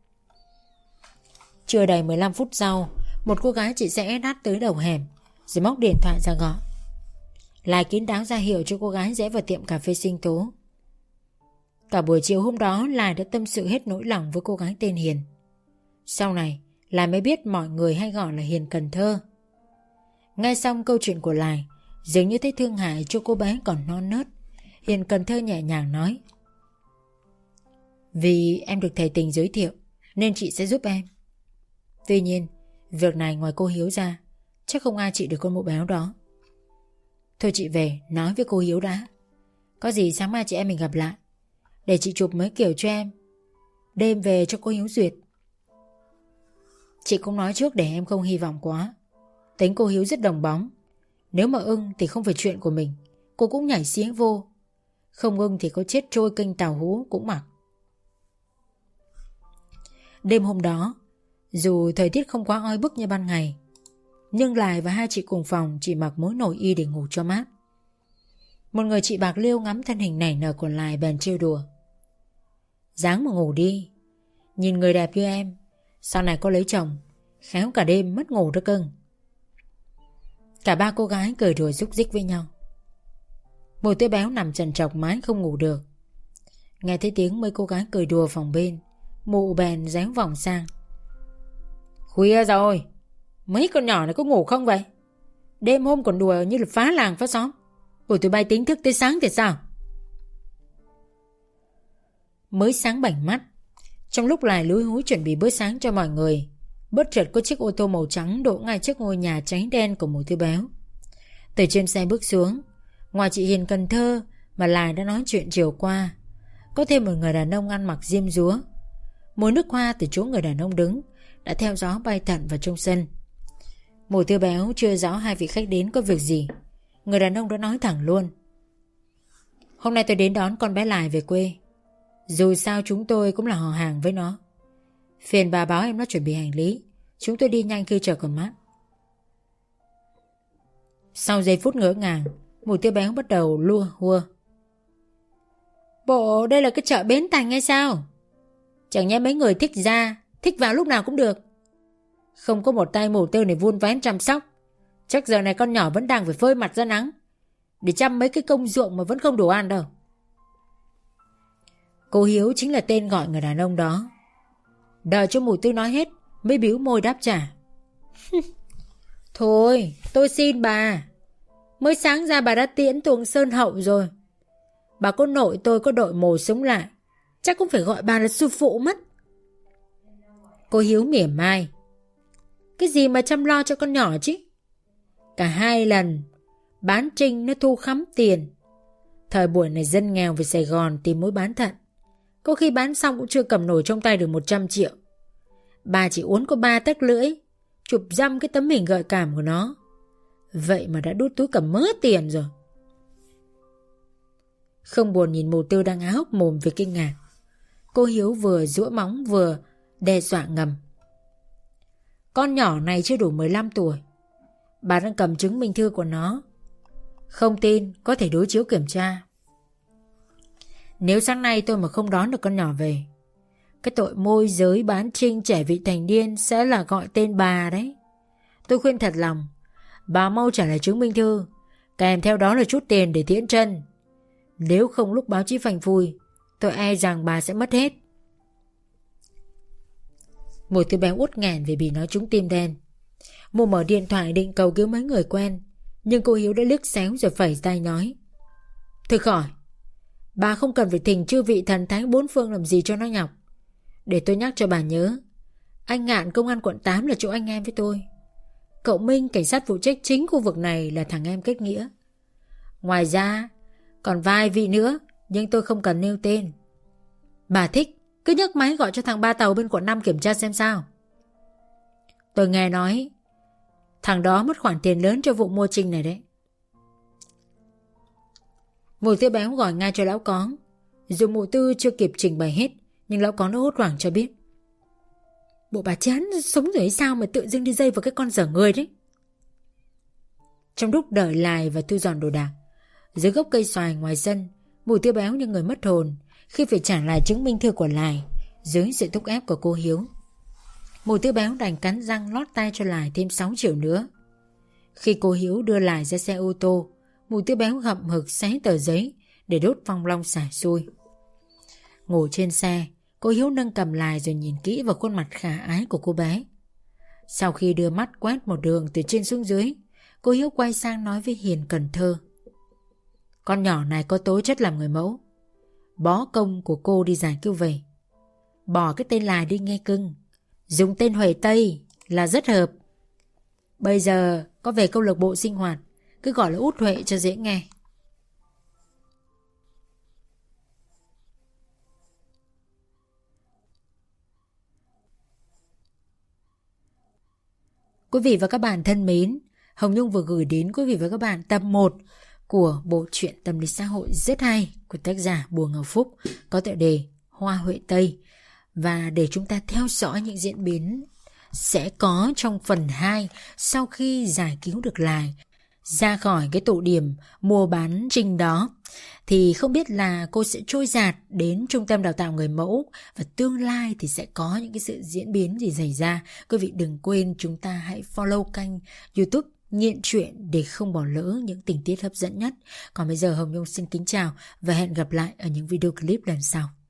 Chưa đầy 15 phút sau, một cô gái chị sẽ đắt tới đầu hẻm rồi móc điện thoại ra gọi. Lai kín đáo ra hiệu cho cô gái rẽ vào tiệm cà phê Sinh Tố. Cả buổi chiều hôm đó, Lai đã tâm sự hết nỗi lòng với cô gái tên Hiền. Sau này, Lai mới biết mọi người hay gọi là Hiền Cần Thơ. Nghe xong câu chuyện của Lai, dường như thấy thương hại cho cô bé còn non nớt, Hiền Cần Thơ nhẹ nhàng nói: Vì em được thầy tình giới thiệu nên chị sẽ giúp em. Tuy nhiên, việc này ngoài cô Hiếu ra, chắc không ai trị được con mụ béo đó. Thôi chị về nói với cô Hiếu đã. Có gì sáng mai chị em mình gặp lại, để chị chụp mấy kiểu cho em, đêm về cho cô Hiếu duyệt. Chị cũng nói trước để em không hy vọng quá. Tính cô Hiếu rất đồng bóng. Nếu mà ưng thì không phải chuyện của mình, cô cũng nhảy xiếng vô. Không ưng thì có chết trôi kênh tàu hú cũng mặc. Đêm hôm đó, dù thời tiết không quá oi bức như ban ngày, nhưng Lai và hai chị cùng phòng chỉ mặc mỗi nội y để ngủ cho mát. Một người chị bạc liêu ngắm thân hình nảy nở của Lai bèn trêu đùa: Dáng mà ngủ đi, nhìn người đẹp như em, sau này có lấy chồng, khéo cả đêm mất ngủ đó cưng. Cả ba cô gái cười đùa rúc rích với nhau. Mụ Tư Béo nằm trần trọc mái không ngủ được. Nghe thấy tiếng mấy cô gái cười đùa phòng bên, mụ bèn dáng vòng sang: Khuya rồi, mấy con nhỏ này có ngủ không vậy? Đêm hôm còn đùa như là phá làng phá xóm. Ủa tụi bay tính thức tới sáng thì sao? Mới sáng bảnh mắt, trong lúc Lai lúi húi chuẩn bị bữa sáng cho mọi người, bất chợt có chiếc ô tô màu trắng đỗ ngay trước ngôi nhà cháy đen của Mụ Tư Béo. Từ trên xe bước xuống, ngoài chị Hiền Cần Thơ mà Lai đã nói chuyện chiều qua, có thêm một người đàn ông ăn mặc diêm dúa. Mùi nước hoa từ chỗ người đàn ông đứng đã theo gió bay tận vào trong sân. Mụ Tư Béo chưa rõ hai vị khách đến có việc gì, người đàn ông đã nói thẳng luôn: Hôm nay tôi đến đón con bé Lai về quê. Dù sao chúng tôi cũng là họ hàng với nó. Phiền bà báo em nó chuẩn bị hành lý, chúng tôi đi nhanh khi trời còn mát. Sau giây phút ngỡ ngàng, Mụ Tư Béo bắt đầu lua hua: Bộ đây là cái chợ Bến Thành hay sao? Chẳng nhẽ mấy người thích ra, thích vào lúc nào cũng được. Không có một tay mù tư này vun vén chăm sóc, chắc giờ này con nhỏ vẫn đang phải phơi mặt ra nắng để chăm mấy cái công ruộng mà vẫn không đủ ăn đâu. Cô Hiếu chính là tên gọi người đàn ông đó. Đợi cho Mụ Tư nói hết mới bĩu môi đáp trả: Thôi tôi xin bà, mới sáng ra bà đã tiễn tuồng sơn hậu rồi. Bà có nội tôi có đội mồ sống lại, chắc cũng phải gọi bà là sư phụ mất. Cô Hiếu mỉa mai: Cái gì mà chăm lo cho con nhỏ chứ? Cả hai lần bán trinh nó thu khắm tiền. Thời buổi này dân nghèo về Sài Gòn tìm mối bán thận, có khi bán xong cũng chưa cầm nổi trong tay được 100 triệu. Bà chỉ uốn có 3 tấc lưỡi, chụp dăm cái tấm hình gợi cảm của nó. Vậy mà đã đút túi cầm mớ tiền rồi. không buồn nhìn mụ Tư đang há hốc mồm vì kinh ngạc. Cô Hiếu vừa giũa móng vừa đe dọa ngầm. Con nhỏ này chưa đủ 15 tuổi. Bà đang cầm chứng minh thư của nó. Không tin có thể đối chiếu kiểm tra. Nếu sáng nay tôi mà không đón được con nhỏ về, cái tội môi giới bán trinh trẻ vị thành niên sẽ là gọi tên bà đấy. Tôi khuyên thật lòng, bà mau trả lại chứng minh thư, kèm theo đó là chút tiền để tiễn chân. Nếu không lúc báo chí phanh phui, tôi e rằng bà sẽ mất hết. Một Tư Béo uất nghẹn vì bị nói trúng tim đen. Mụ mở điện thoại định cầu cứu mấy người quen, nhưng cô Hiếu đã liếc xéo rồi phẩy tay nói. Thôi khỏi, bà không cần phải thỉnh chư vị thần thánh bốn phương làm gì cho nó nhọc. Để tôi nhắc cho bà nhớ, anh Ngạn công an quận 8 là chỗ anh em với tôi. Cậu Minh cảnh sát phụ trách chính khu vực này là thằng em kết nghĩa. Ngoài ra còn vài vị nữa, nhưng tôi không cần nêu tên. Bà thích cứ nhấc máy gọi cho thằng Ba Tàu bên quận 5 kiểm tra xem sao. Tôi nghe nói thằng đó mất khoản tiền lớn cho vụ mua trinh này đấy. Mụ Tư Béo gọi ngay cho lão Cóng. Dù mụ Tư chưa kịp trình bày hết, nhưng lão Cóng đã hốt hoảng cho biết. Bộ bà chán sống rồi hay sao mà tự dưng đi dây vào cái con dở người đấy. Trong lúc đợi Lại và thu dọn đồ đạc, dưới gốc cây xoài ngoài sân, mụ Tư Béo như người mất hồn khi phải trả lại chứng minh thư của Lại dưới sự thúc ép của cô Hiếu. Mụ Tư Béo đành cắn răng lót tay cho Lại thêm 6 triệu nữa. Khi cô Hiếu đưa Lại ra xe ô tô, mụ Tư Béo hậm hực xé tờ giấy để đốt phong long xả xui. Ngồi trên xe, cô Hiếu nâng cầm Lại rồi nhìn kỹ vào khuôn mặt khả ái của cô bé. Sau khi đưa mắt quét một đường từ trên xuống dưới, cô Hiếu quay sang nói với Hiền Cần Thơ. Con nhỏ này có tố chất làm người mẫu. Bó công của cô đi giải cứu về. Bỏ cái tên Lại đi nghe cưng. Dùng tên Huệ Tây là rất hợp. Bây giờ có về câu lạc bộ sinh hoạt, cứ gọi là Út Huệ cho dễ nghe. Quý vị và các bạn thân mến, Hồng Nhung vừa gửi đến quý vị và các bạn tập 1 của bộ truyện tâm lý xã hội rất hay của tác giả Bùa Ngọc Phúc có tựa đề Hoa Huệ Tây. Và để chúng ta theo dõi những diễn biến sẽ có trong phần 2 sau khi giải cứu được Lại ra khỏi cái tụ điểm mua bán trinh đó, thì không biết là cô sẽ trôi dạt đến trung tâm đào tạo người mẫu và tương lai thì sẽ có những cái sự diễn biến gì xảy ra. Quý vị đừng quên chúng ta hãy follow kênh YouTube Nghiện Truyện để không bỏ lỡ những tình tiết hấp dẫn nhất. Còn bây giờ Hồng Nhung xin kính chào và hẹn gặp lại ở những video clip lần sau.